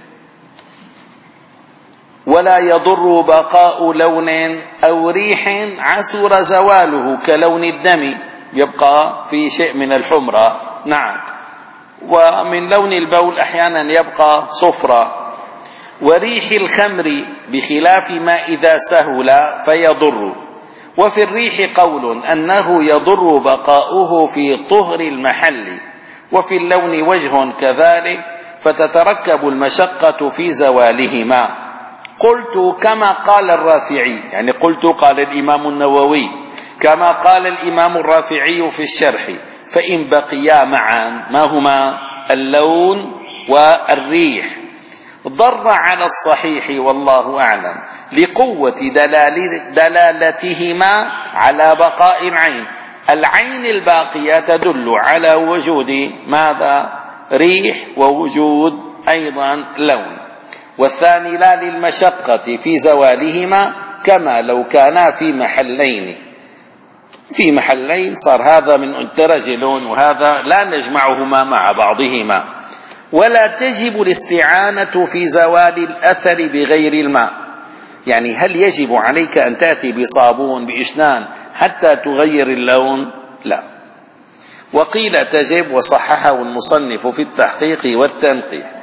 ولا يضر بقاء لون أو ريح عسر زواله كلون الدم يبقى في شيء من الحمرة. نعم. ومن لون البول أحيانا يبقى صفرة. وريح الخمر بخلاف ما إذا سهل فيضر. وفي الريح قول أنه يضر بقاؤه في طهر المحل. وفي اللون وجه كذلك فتتركب المشقة في زوالهما. قلت كما قال الرافعي يعني قلت قال الإمام النووي كما قال الإمام الرافعي في الشرح فإن بقيا معا ما هما اللون والريح ضر على الصحيح والله أعلم لقوة دلال دلالتهما على بقاء العين. العين الباقية تدل على وجود ماذا؟ ريح ووجود أيضا لون. والثاني لا للمشقة في زوالهما كما لو كانا في محلين في محلين صار هذا من درجة لون وهذا لا نجمعهما مع بعضهما. ولا تجب الاستعانة في زوال الأثر بغير الماء يعني هل يجب عليك أن تأتي بصابون بإشنان حتى تغير اللون؟ لا. وقيل تجب وصححه المصنف في التحقيق والتنقيح.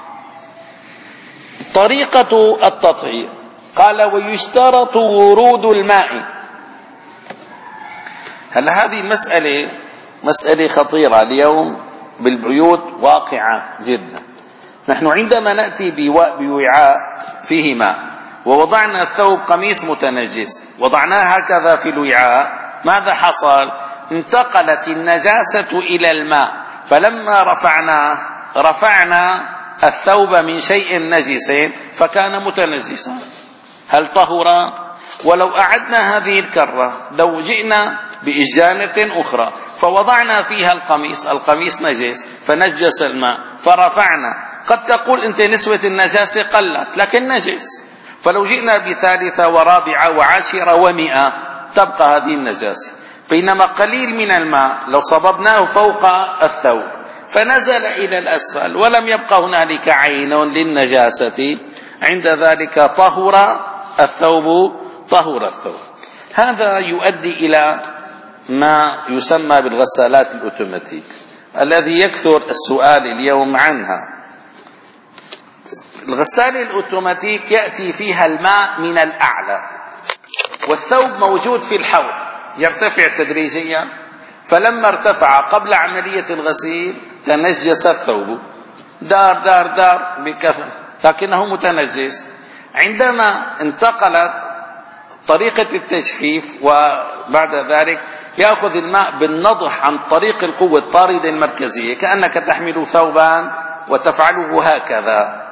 طريقة التطهير قال ويشترط ورود الماء. هل هذه مسألة مسألة خطيرة اليوم بالبيوت واقعة جدا. نحن عندما نأتي بوعاء فيه ماء ووضعنا الثوب قميص متنجس وضعناه هكذا في الوعاء ماذا حصل؟ انتقلت النجاسة إلى الماء فلما رفعناه رفعنا الثوب من شيء نجس فكان متنجسا. هل طهر؟ ولو أعدنا هذه الكرة لو جئنا بإجانة أخرى فوضعنا فيها القميص القميص نجس فنجس الماء فرفعنا قد تقول أنت نسبة النجاسة قلت لكن نجس. فلو جئنا بثالثة ورابعة وعاشرة ومئة تبقى هذه النجاسة. بينما قليل من الماء لو صببناه فوق الثوب فنزل إلى الأسفل ولم يبقى هنالك عين للنجاسة عند ذلك طهر الثوب طهر الثوب. هذا يؤدي إلى ما يسمى بالغسالات الأوتوماتيك الذي يكثر السؤال اليوم عنها. الغسالة الأوتوماتيك يأتي فيها الماء من الأعلى والثوب موجود في الحوض يرتفع تدريجيا فلما ارتفع قبل عملية الغسيل تنجس الثوب دار دار دار بكفن لكنه متنجس. عندما انتقلت طريقة التجفيف وبعد ذلك يأخذ الماء بالنضح عن طريق القوة الطاردة المركزية كأنك تحمل ثوبا وتفعله هكذا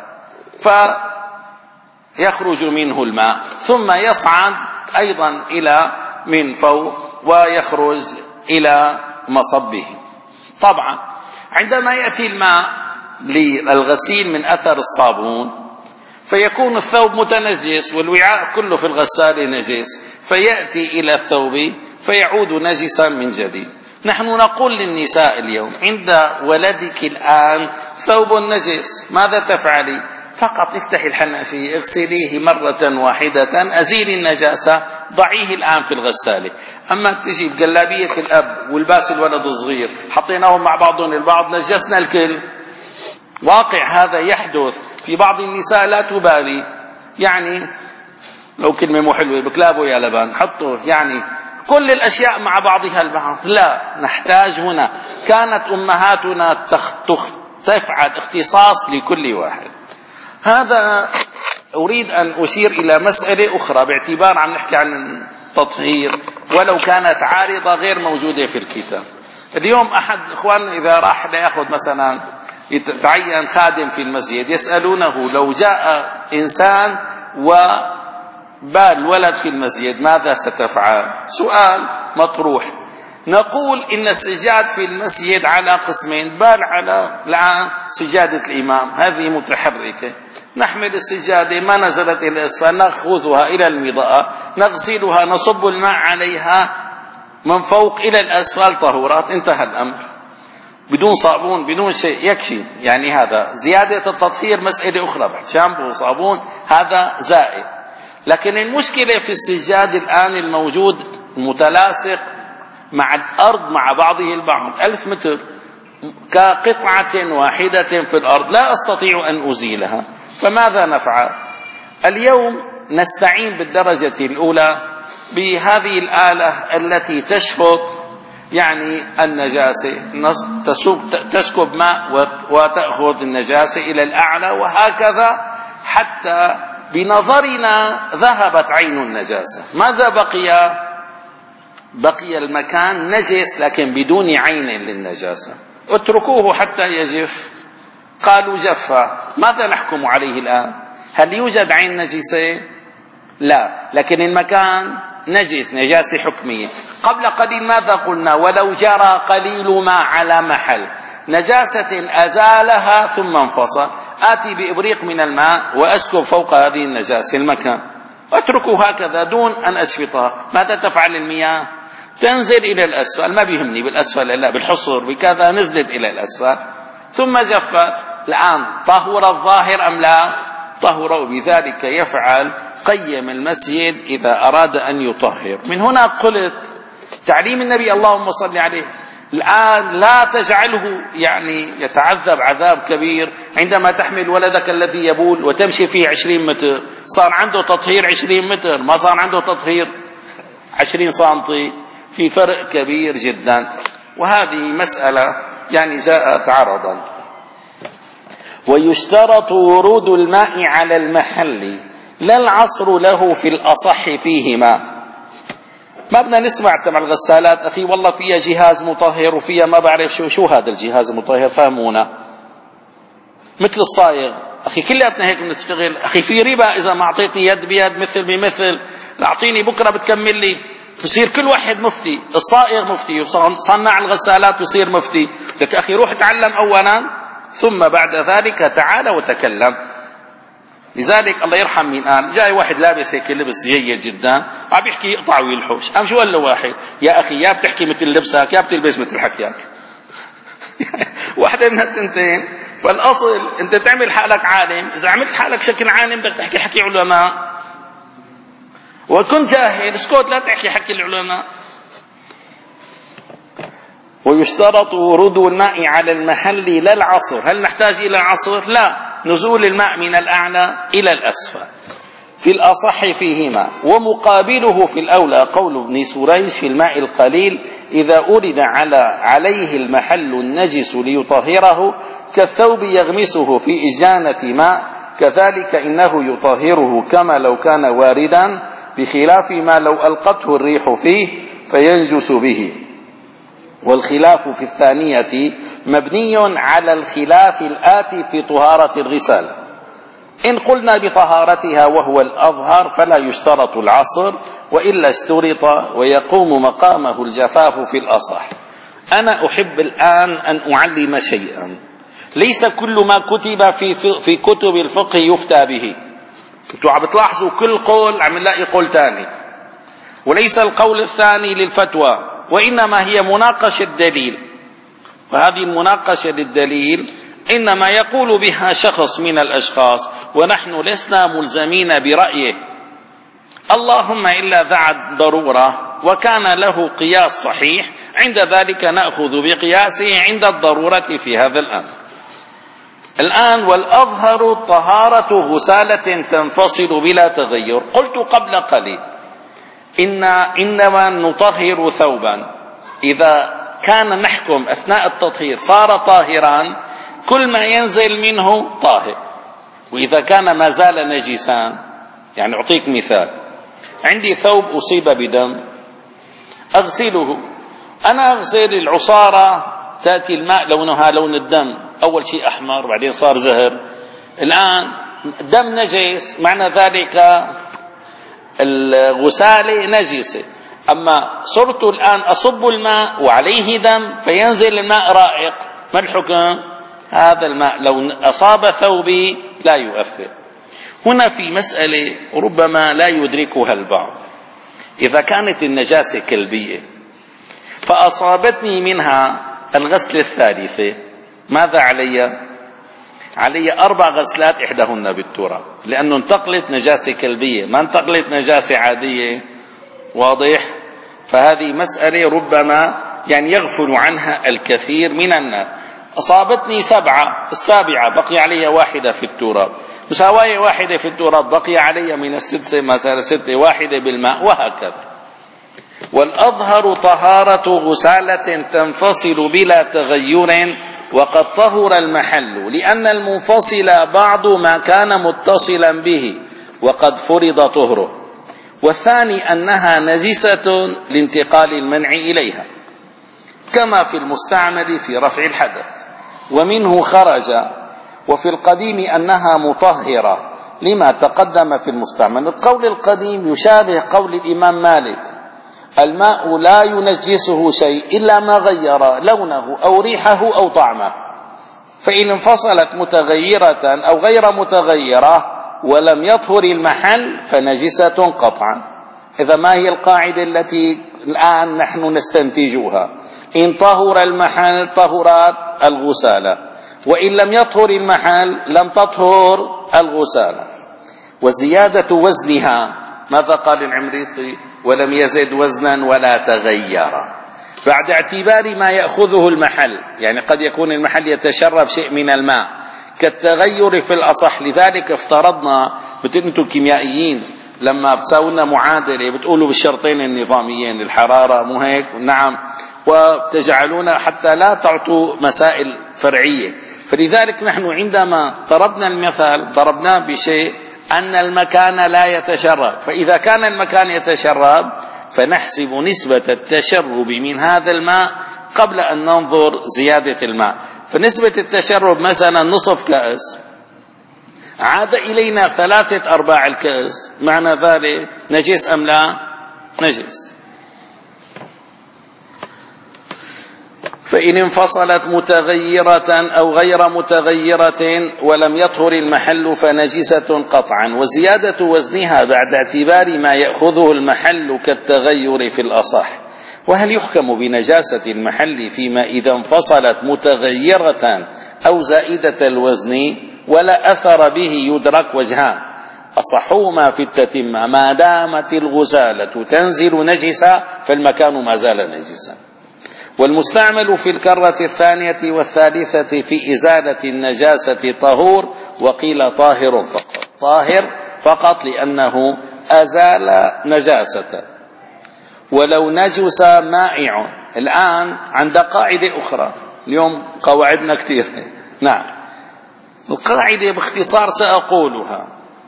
فيخرج منه الماء ثم يصعد أيضا إلى من فوق ويخرج إلى مصبه. طبعا عندما يأتي الماء للغسيل من أثر الصابون فيكون الثوب متنجس والوعاء كله في الغسالة نجس فيأتي إلى الثوب فيعود نجسا من جديد. نحن نقول للنساء اليوم عند ولدك الآن ثوب نجس ماذا تفعلي؟ فقط افتحي الحنفية اغسليه مرة واحدة أزيل النجاسة ضعيه الآن في الغسالة. أما تجي بجلابية الأب والباس الولد الصغير حطيناهم مع بعضهم البعض نجسنا الكل. واقع هذا يحدث في بعض النساء لا تبالي يعني لو كلمة مو حلوة بكلابه يا لبان حطوا يعني كل الأشياء مع بعضها البعض. لا، نحتاج هنا. كانت أمهاتنا تفعل اختصاص لكل واحد. هذا أريد أن أشير إلى مسألة أخرى باعتبار عم نحكي عن التطهير ولو كانت عارضة غير موجودة في الكتاب. اليوم أحد إخواننا إذا راح ليأخذ مثلا يتعين خادم في المسجد يسألونه لو جاء إنسان وبال ولد في المسجد ماذا ستفعل؟ سؤال مطروح. نقول إن السجاد في المسجد على قسمين. بال على الآن سجادة الإمام هذه متحركة، نحمل السجادة ما نزلت إلى الأسفل نأخذها إلى المضاء نغسلها نصب الماء عليها من فوق إلى الأسفل طهورات، انتهى الأمر بدون صابون بدون شيء يكفي. يعني هذا زيادة التطهير مسألة أخرى، بعد شامبو وصابون هذا زائد. لكن المشكلة في السجاد الآن الموجود متلاصق مع الأرض مع بعضه البعض ألف متر كقطعة واحدة في الأرض لا أستطيع أن أزيلها. فماذا نفعل؟ اليوم نستعين بالدرجة الأولى بهذه الآلة التي تشفط يعني النجاسة، تسكب ماء وتأخذ النجاسة إلى الأعلى وهكذا حتى بنظرنا ذهبت عين النجاسة. ماذا بقي؟ بقي المكان نجس لكن بدون عين للنجاسة. اتركوه حتى يجف. قالوا جف، ماذا نحكم عليه الآن؟ هل يوجد عين نجسة؟ لا، لكن المكان نجس نجاسة حكمية. قبل قليل ماذا قلنا؟ ولو جرى قليل ماء على محل نجاسة أزالها ثم انفصل، آتي بإبريق من الماء وأسكب فوق هذه النجاسة المكان واتركه هكذا دون أن أشفطها. ماذا تفعل المياه؟ تنزل إلى الأسفل، ما بيهمني بالأسفل لا بالحصر بكذا، نزلت إلى الأسفل ثم جفت. الآن طهر الظاهر أم لا؟ طهر. وبذلك يفعل قيم المسجد إذا أراد أن يطهر. من هنا قلت تعليم النبي اللهم صل عليه الآن لا تجعله يعني يتعذب عذاب كبير عندما تحمل ولدك الذي يبول وتمشي فيه عشرين متر، صار عنده تطهير عشرين متر ما صار عنده تطهير عشرين سنتي، في فرق كبير جدا. وهذه مسألة يعني جاءت عرضا. ويشترط ورود الماء على المحل لا العصر له في الأصح فيهما. ما بدنا نسمع تبع الغسالات أخي والله فيها جهاز مطهر وفيها ما بعرف شو شو هذا الجهاز المطهر، فهمونا مثل الصايغ أخي كلياتنا هيك بنشتغل. أخي في ربا إذا ما أعطيتني يد بيد مثل بمثل، أعطيني بكرة بتكمل لي، بصير كل واحد مفتي، الصائغ مفتي صنع الغسالات بصير مفتي. لك أخي روح اتعلم أولا ثم بعد ذلك تعال وتكلم. لذلك الله يرحم مين قال جاي واحد لابس هيك لبس جيد جدا عم يحكي يقطع ويلحوش، قام شو قال له واحد يا أخي يا بتحكي مثل لبسك يا بتلبس مثل حكيك واحدة من هالتنتين. فالأصل أنت تعمل حالك عالم، إذا عملت حالك شكل عالم بدك تحكي حكي علماء، وكنت جاهل اسكت لا تحكي حكي العلماء. ويشترط ورود الماء على المحل لا العصر. هل نحتاج إلى عصر؟ لا، نزول الماء من الأعلى إلى الأسفل في الأصح فيهما. ومقابله في الأولى قول ابن سريج في الماء القليل إذا أورد على عليه المحل النجس ليطهره كالثوب يغمسه في إجانة ماء كذلك إنه يطهره كما لو كان واردا بخلاف ما لو ألقته الريح فيه فينجس به. والخلاف في الثانية مبني على الخلاف الآتي في طهارة الغسالة. إن قلنا بطهارتها وهو الأظهر فلا يشترط العصر وإلا اشترط ويقوم مقامه الجفاف في الأصح. أنا أحب الآن أن أعلم شيئا، ليس كل ما كتب في, في كتب الفقه يفتى به. انتوا عم بتلاحظوا كل قول عم نلاقي قول ثاني، وليس القول الثاني للفتوى وإنما هي مناقشة الدليل. وهذه المناقشة للدليل إنما يقول بها شخص من الأشخاص ونحن لسنا ملزمين برأيه، اللهم إلا ذات ضرورة وكان له قياس صحيح، عند ذلك نأخذ بقياسه عند الضرورة في هذا الأمر. الآن والأظهر طهارة غسالة تنفصل بلا تغير. قلت قبل قليل إن عندما نطهر ثوبا إذا كان نحكم أثناء التطهير صار طاهرا كل ما ينزل منه طاهر، وإذا كان ما زال نجسان. يعني أعطيك مثال، عندي ثوب أصيب بدم أغسله، أنا أغسل العصارة تأتي الماء لونها لون الدم، أول شيء أحمر بعدين صار زهر، الآن دم نجس، معنى ذلك الغسالة نجسة. أما صرت الآن أصب الماء وعليه دم فينزل الماء رائق، ما الحكم؟ هذا الماء لو أصاب ثوبي لا يؤثر. هنا في مسألة ربما لا يدركها البعض، إذا كانت النجاسة كلبية فأصابتني منها الغسل الثالثة، ماذا علي؟ علي أربع غسلات إحداهن بالتراب، لأنه انتقلت نجاسة كلبية ما انتقلت نجاسة عادية. واضح؟ فهذه مسألة ربما يعني يغفل عنها الكثير من الناس. أصابتني سبعة، السابعة بقي علي واحدة في التراب، مساواية واحدة في التراب بقي علي من الستة ما صار ستة، واحدة بالماء، وهكذا. والأظهر طهارة غسالة تنفصل بلا تغير وقد طهر المحل، لأن المنفصل بعض ما كان متصلا به وقد فرض طهره. والثاني أنها نجسة لانتقال المنع إليها، كما في المستعمل في رفع الحدث، ومنه خرج. وفي القديم أنها مطهرة لما تقدم في المستعمل. القول القديم يشابه قول الإمام مالك: الماء لا ينجسه شيء إلا ما غير لونه أو ريحه أو طعمه، فإن انفصلت متغيرة أو غير متغيرة ولم يطهر المحل فنجسة قطعا. إذا ما هي القاعدة التي الآن نحن نستنتجها؟ إن طهر المحل طهرت الغسالة، وإن لم يطهر المحل لم تطهر الغسالة. وزيادة وزنها، ماذا قال العمريطي؟ ولم يزد وزنا ولا تغير، بعد اعتبار ما يأخذه المحل. يعني قد يكون المحل يتشرب شيء من الماء كالتغير في الأصح. لذلك افترضنا، انتم الكيميائيين لما بتساوي معادلة بتقولوا بالشرطين النظاميين، الحرارة مو هيك؟ نعم. وتجعلون حتى لا تعطوا مسائل فرعية. فلذلك نحن عندما ضربنا المثال ضربناه بشيء أن المكان لا يتشرب، فإذا كان المكان يتشرب فنحسب نسبة التشرب من هذا الماء قبل أن ننظر زيادة الماء. فنسبة التشرب مثلا نصف كأس، عاد إلينا ثلاثة أرباع الكأس، معنى ذلك نجس أم لا؟ نجس. فإن انفصلت متغيرة أو غير متغيرة ولم يطهر المحل فنجسة قطعا. وزيادة وزنها بعد اعتبار ما يأخذه المحل كالتغير في الأصح. وهل يحكم بنجاسة المحل فيما إذا انفصلت متغيرة أو زائدة الوزن ولا أثر به؟ يدرك وجهان: أصحهما في التتمة ما دامت الغسالة تنزل نجسا فالمكان ما زال نجسا. والمستعمل في الكرة الثانية والثالثة في إزالة النجاسة طهور، وقيل طاهر فقط. طاهر فقط لأنه أزال نجاسة. ولو نجس مائع. الآن عند قاعدة أخرى، اليوم قواعدنا كثير. نعم، القاعدة باختصار سأقولها: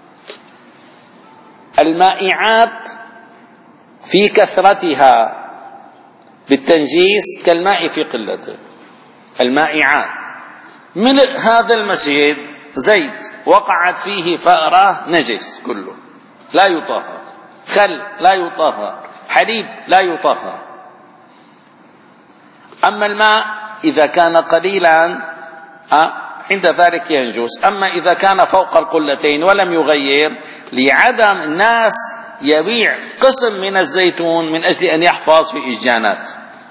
المائعات في كثرتها بالتنجيس كالماء في قلته. المائعات، ملء هذا المسجد زيت وقعت فيه فأرة نجس كله لا يطهر، خل لا يطهر، حليب لا يطهر. أما الماء إذا كان قليلا عند ذلك ينجس. أما إذا كان فوق القلتين ولم يغير، لعدم الناس يبيع قسم من الزيتون من أجل أن يحفظ في إسجانات،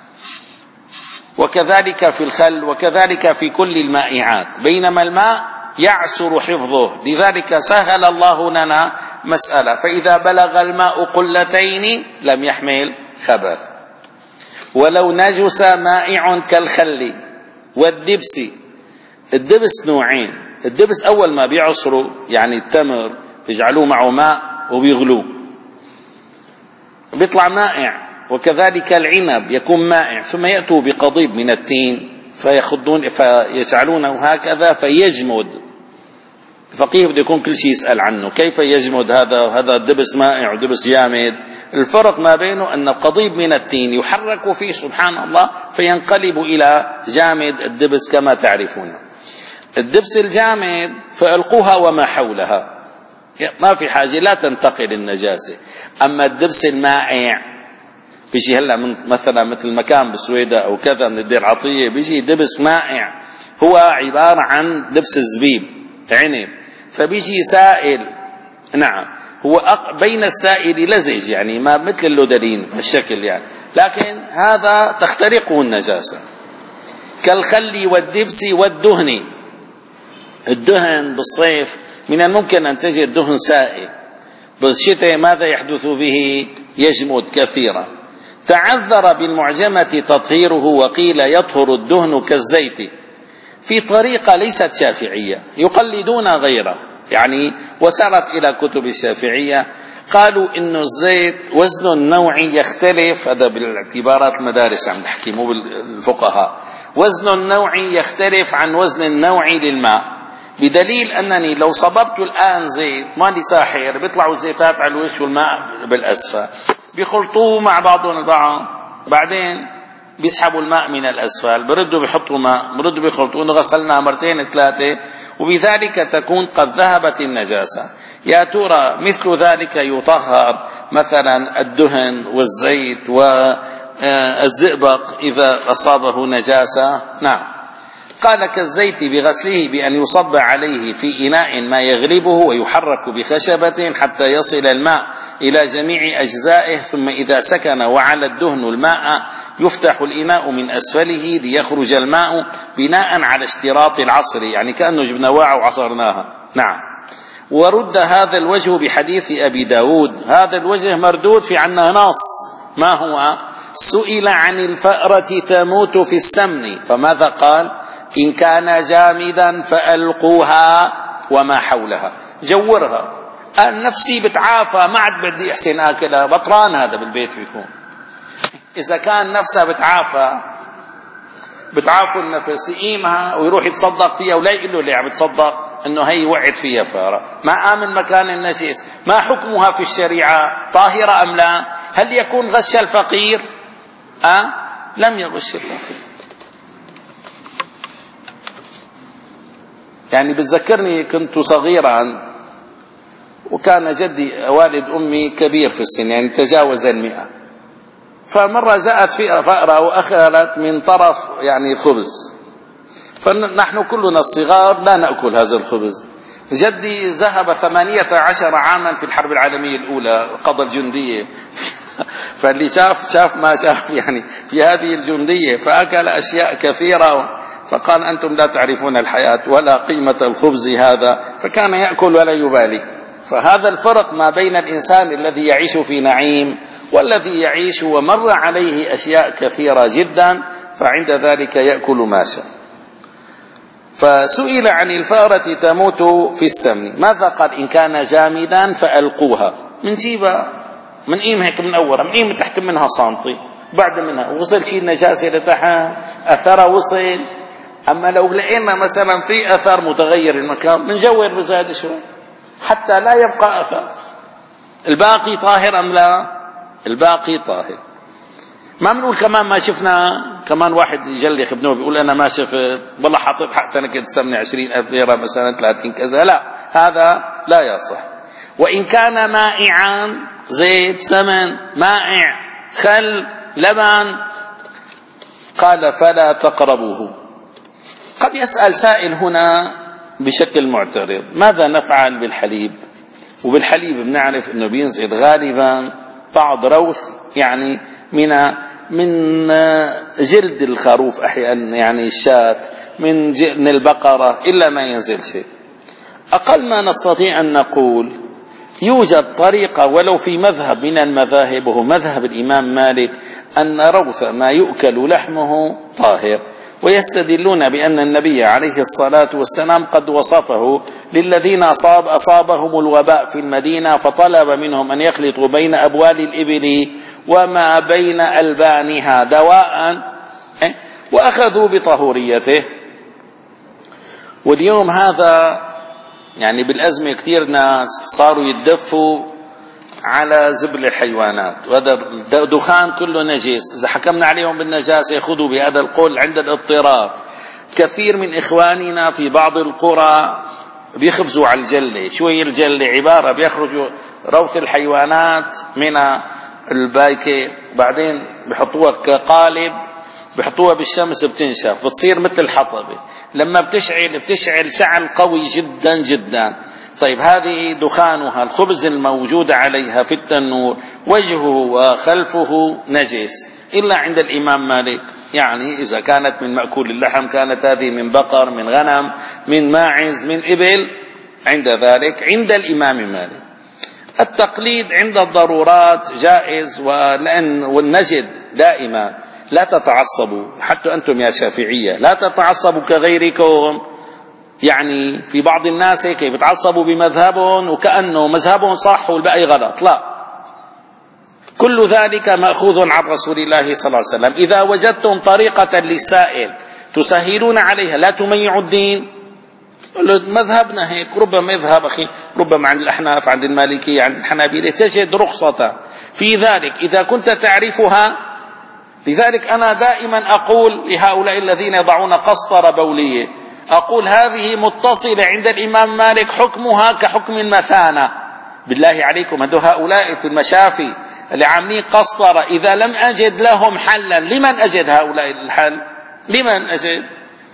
وكذلك في الخل، وكذلك في كل المائعات، بينما الماء يعسر حفظه. لذلك سهل الله لنا مسألة: فإذا بلغ الماء قلتين لم يحمل خبث. ولو نجس مائع كالخل والدبس الدبس نوعين. الدبس أول ما بيعصروا يعني التمر بيجعلوه معه ماء وبيغلوه بيطلع مائع، وكذلك العنب يكون مائع، ثم يأتوا بقضيب من التين فيخضون فيجعلونه هكذا فيجمد. الفقيه بده يكون كل شيء يسأل عنه، كيف يجمد هذا وهذا دبس مائع ودبس جامد؟ الفرق ما بينه أن قضيب من التين يحرك فيه سبحان الله فينقلب إلى جامد الدبس كما تعرفون. الدبس الجامد فألقوها وما حولها، ما في حاجة، لا تنتقل النجاسة. أما الدبس المائع بيجي هلا من مثلا مثل مكان بالسويدة أو كذا من الدير عطية بيجي دبس مائع، هو عبارة عن دبس الزبيب عنب، فبيجي سائل، نعم هو بين السائل لزج يعني ما مثل اللودرين بالشكل يعني، لكن هذا تخترقه النجاسة. كالخل والدبس والدهن. الدهن بالصيف من الممكن أن تجد دهن سائل، بالشتاء ماذا يحدث به؟ يجمد كثيرا. تعذر بالمعجمة تطهيره وقيل يطهر الدهن كالزيت، في طريقة ليست شافعية يقلدون غيره يعني، وسارت إلى كتب الشافعية قالوا إنه الزيت وزن النوعي يختلف، هذا بالاعتبارات المدارس عم نحكي مو بالفقهاء، وزن النوعي يختلف عن وزن النوعي للماء، بدليل أنني لو صببت الآن زيت مالي ساحر بيطلعوا الزيتات على الوجه والماء بالأسفل، بيخلطوه مع بعضهم البعض، بعدين بيسحبوا الماء من الأسفل، بردوا بيحطوا ماء، بردوا بيخلطوا، غسلنا مرتين ثلاثة، وبذلك تكون قد ذهبت النجاسة. يا ترى مثل ذلك يطهر مثلا الدهن والزيت والزئبق إذا أصابه نجاسة؟ نعم. قال كالزيت بغسله بأن يصب عليه في إناء ما يغلبه ويحرك بخشبة حتى يصل الماء إلى جميع أجزائه، ثم إذا سكن وعلى الدهن الماء يفتح الإناء من أسفله ليخرج الماء بناء على اشتراط العصر، يعني كأنه جبنا واعة وعصرناها. نعم. ورد هذا الوجه بحديث أبي داود، هذا الوجه مردود في عنا نص، ما هو؟ سئل عن الفأرة تموت في السمن فماذا قال؟ إن كان جامدا فألقوها وما حولها، جورها. قال نفسي بتعافى ما عاد بدي أحسن آكلها، بطران هذا بالبيت بيكون. إذا كان نفسها بتعافى بتعافى النفس يقيمها ويروح يتصدق فيها، ولا يقول له اللي عم يتصدق إنه هي وعد فيها فارة، ما آمن مكان النجس. ما حكمها في الشريعة؟ طاهرة أم لا؟ هل يكون غش الفقير؟ أه؟ لم يغش الفقير. يعني بتذكرني كنت صغيرا وكان جدي والد أمي كبير في السن يعني تجاوز المئة، فمرة جاءت فأرة وأخذت من طرف يعني خبز، فنحن كلنا الصغار لا نأكل هذا الخبز. جدي ذهب ثمانية عشر عاما في الحرب العالمية الأولى قضى الجندية فاللي شاف شاف ما شاف يعني في هذه الجندية، فأكل أشياء كثيرة، فقال أنتم لا تعرفون الحياة ولا قيمة الخبز هذا، فكان يأكل ولا يبالي. فهذا الفرق ما بين الإنسان الذي يعيش في نعيم والذي يعيش ومر عليه أشياء كثيرة جدا، فعند ذلك يأكل ما شاء. فسئل عن الفأرة تموت في السمن ماذا قال؟ إن كان جامدا فألقوها، من جيبها من قيم هيك من أول من قيم تحت منها سنتي، بعد منها وصل شيء النجاسة لتحت أثر وصل. أما لو لقينا مثلا في أثر متغير المكان بنجور بزاد شوي حتى لا يبقى أثر. الباقي طاهر أم لا؟ الباقي طاهر. ما بنقول كمان ما شفنا، كمان واحد يجلخ ابنه بيقول أنا ما شفت والله حاطط حتى أنا كنت سمني عشرين ألف ليرة مثلا ثلاثين كذا، لا هذا لا يصح. وإن كان مائعا زيت سمن مائع خل لبن قال فلا تقربوه. قد يسأل سائل هنا بشكل معترض ماذا نفعل بالحليب؟ وبالحليب بنعرف انه بينزل غالبا بعض روث يعني من من جلد الخروف احيانا يعني الشاة من من البقرة الا ما ينزل شيء. اقل ما نستطيع ان نقول يوجد طريقة ولو في مذهب من المذاهب وهو مذهب الامام مالك ان روث ما يؤكل لحمه طاهر، ويستدلون بأن النبي عليه الصلاة والسلام قد وصفه للذين أصاب أصابهم الوباء في المدينة فطلب منهم أن يخلطوا بين أبوال الإبل وما بين ألبانها دواء وأخذوا بطهوريته. واليوم هذا يعني بالأزمة كثير ناس صاروا يتدفوا على زبل الحيوانات، وهذا دخان كله نجس، إذا حكمنا عليهم بالنجاسة خذوا بهذا القول عند الاضطرار. كثير من إخواننا في بعض القرى بيخبزوا على الجلة. شو هي الجلة؟ عبارة بيخرجوا روث الحيوانات من البايكة، بعدين بيحطوها كقالب، بيحطوها بالشمس بتنشف، بتصير مثل الحطبة، لما بتشعل بتشعل شعل قوي جدا جدا. طيب هذه دخانها الخبز الموجود عليها في التنور وجهه وخلفه نجس إلا عند الإمام مالك. يعني إذا كانت من مأكول اللحم كانت هذه من بقر، من غنم، من ماعز، من إبل، عند ذلك عند الإمام مالك. التقليد عند الضرورات جائز، ولأن والنجد دائما لا تتعصبوا، حتى أنتم يا شافعية لا تتعصبوا كغيركم. يعني في بعض الناس هيك بتعصبوا بمذهبهم وكأنه مذهبهم صح والباقي غلط، لا، كل ذلك مأخوذ عن رسول الله صلى الله عليه وسلم. إذا وجدتم طريقة للسائل تسهلون عليها لا تميعوا الدين، مذهبنا هيك، ربما مذهب أخي ربما عند الأحناف، عند المالكية، عند الحنابلة تجد رخصة في ذلك إذا كنت تعرفها. لذلك أنا دائما أقول لهؤلاء الذين يضعون قسطرة بولية، أقول هذه متصلة عند الإمام مالك حكمها كحكم المثانة. بالله عليكم هؤلاء في المشافي اللي عاملين قسطرة إذا لم أجد لهم حلا، لمن أجد هؤلاء الحل؟ لمن أجد؟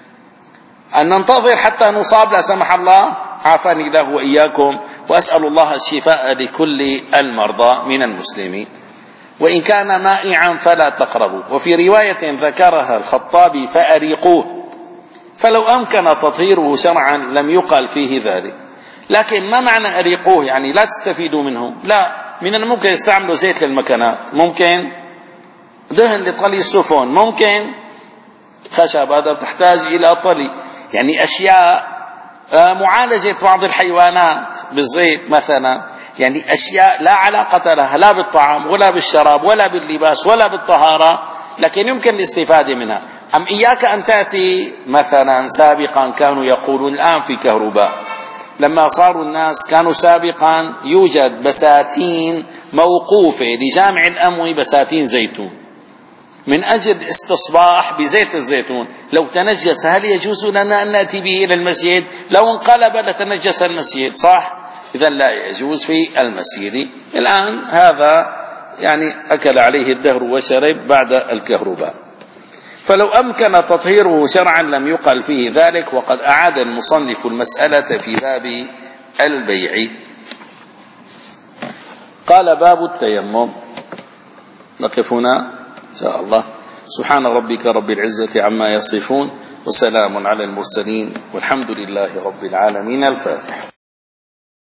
أن ننتظر حتى نصاب لا سمح الله؟ عافاني الله وإياكم، وأسأل الله الشفاء لكل المرضى من المسلمين. وإن كان مائعا فلا تقربوا. وفي رواية ذكرها الخطابي فأريقوه، فلو أمكن تطهيره شرعا لم يقل فيه ذلك. لكن ما معنى أريقوه؟ يعني لا تستفيدوا منه، لا، من الممكن يستعملوا زيت للمكانات، ممكن دهن لطلي السفن، ممكن خشب، هذا تحتاج إلى طلي، يعني أشياء معالجة بعض الحيوانات بالزيت مثلا، يعني أشياء لا علاقة لها لا بالطعام ولا بالشراب ولا باللباس ولا بالطهارة، لكن يمكن الاستفادة منها. أم إياك أن تأتي مثلا سابقا كانوا يقولون الآن في كهرباء، لما صاروا الناس كانوا سابقا يوجد بساتين موقوفة لجامع الأموي، بساتين زيتون من أجل استصباح بزيت الزيتون، لو تنجس هل يجوز لنا أن نأتي به إلى المسجد؟ لو انقلب لتنجس المسجد، صح؟ إذن لا يجوز في المسجد. الآن هذا يعني أكل عليه الدهر وشرب بعد الكهرباء. فلو أمكن تطهيره شرعا لم يقل فيه ذلك. وقد أعاد المصنف المسألة في باب البيع. قال باب التيمم. نقف هنا إن شاء الله. سبحان ربك رب العزة عما يصفون، وسلام على المرسلين، والحمد لله رب العالمين. الفاتح.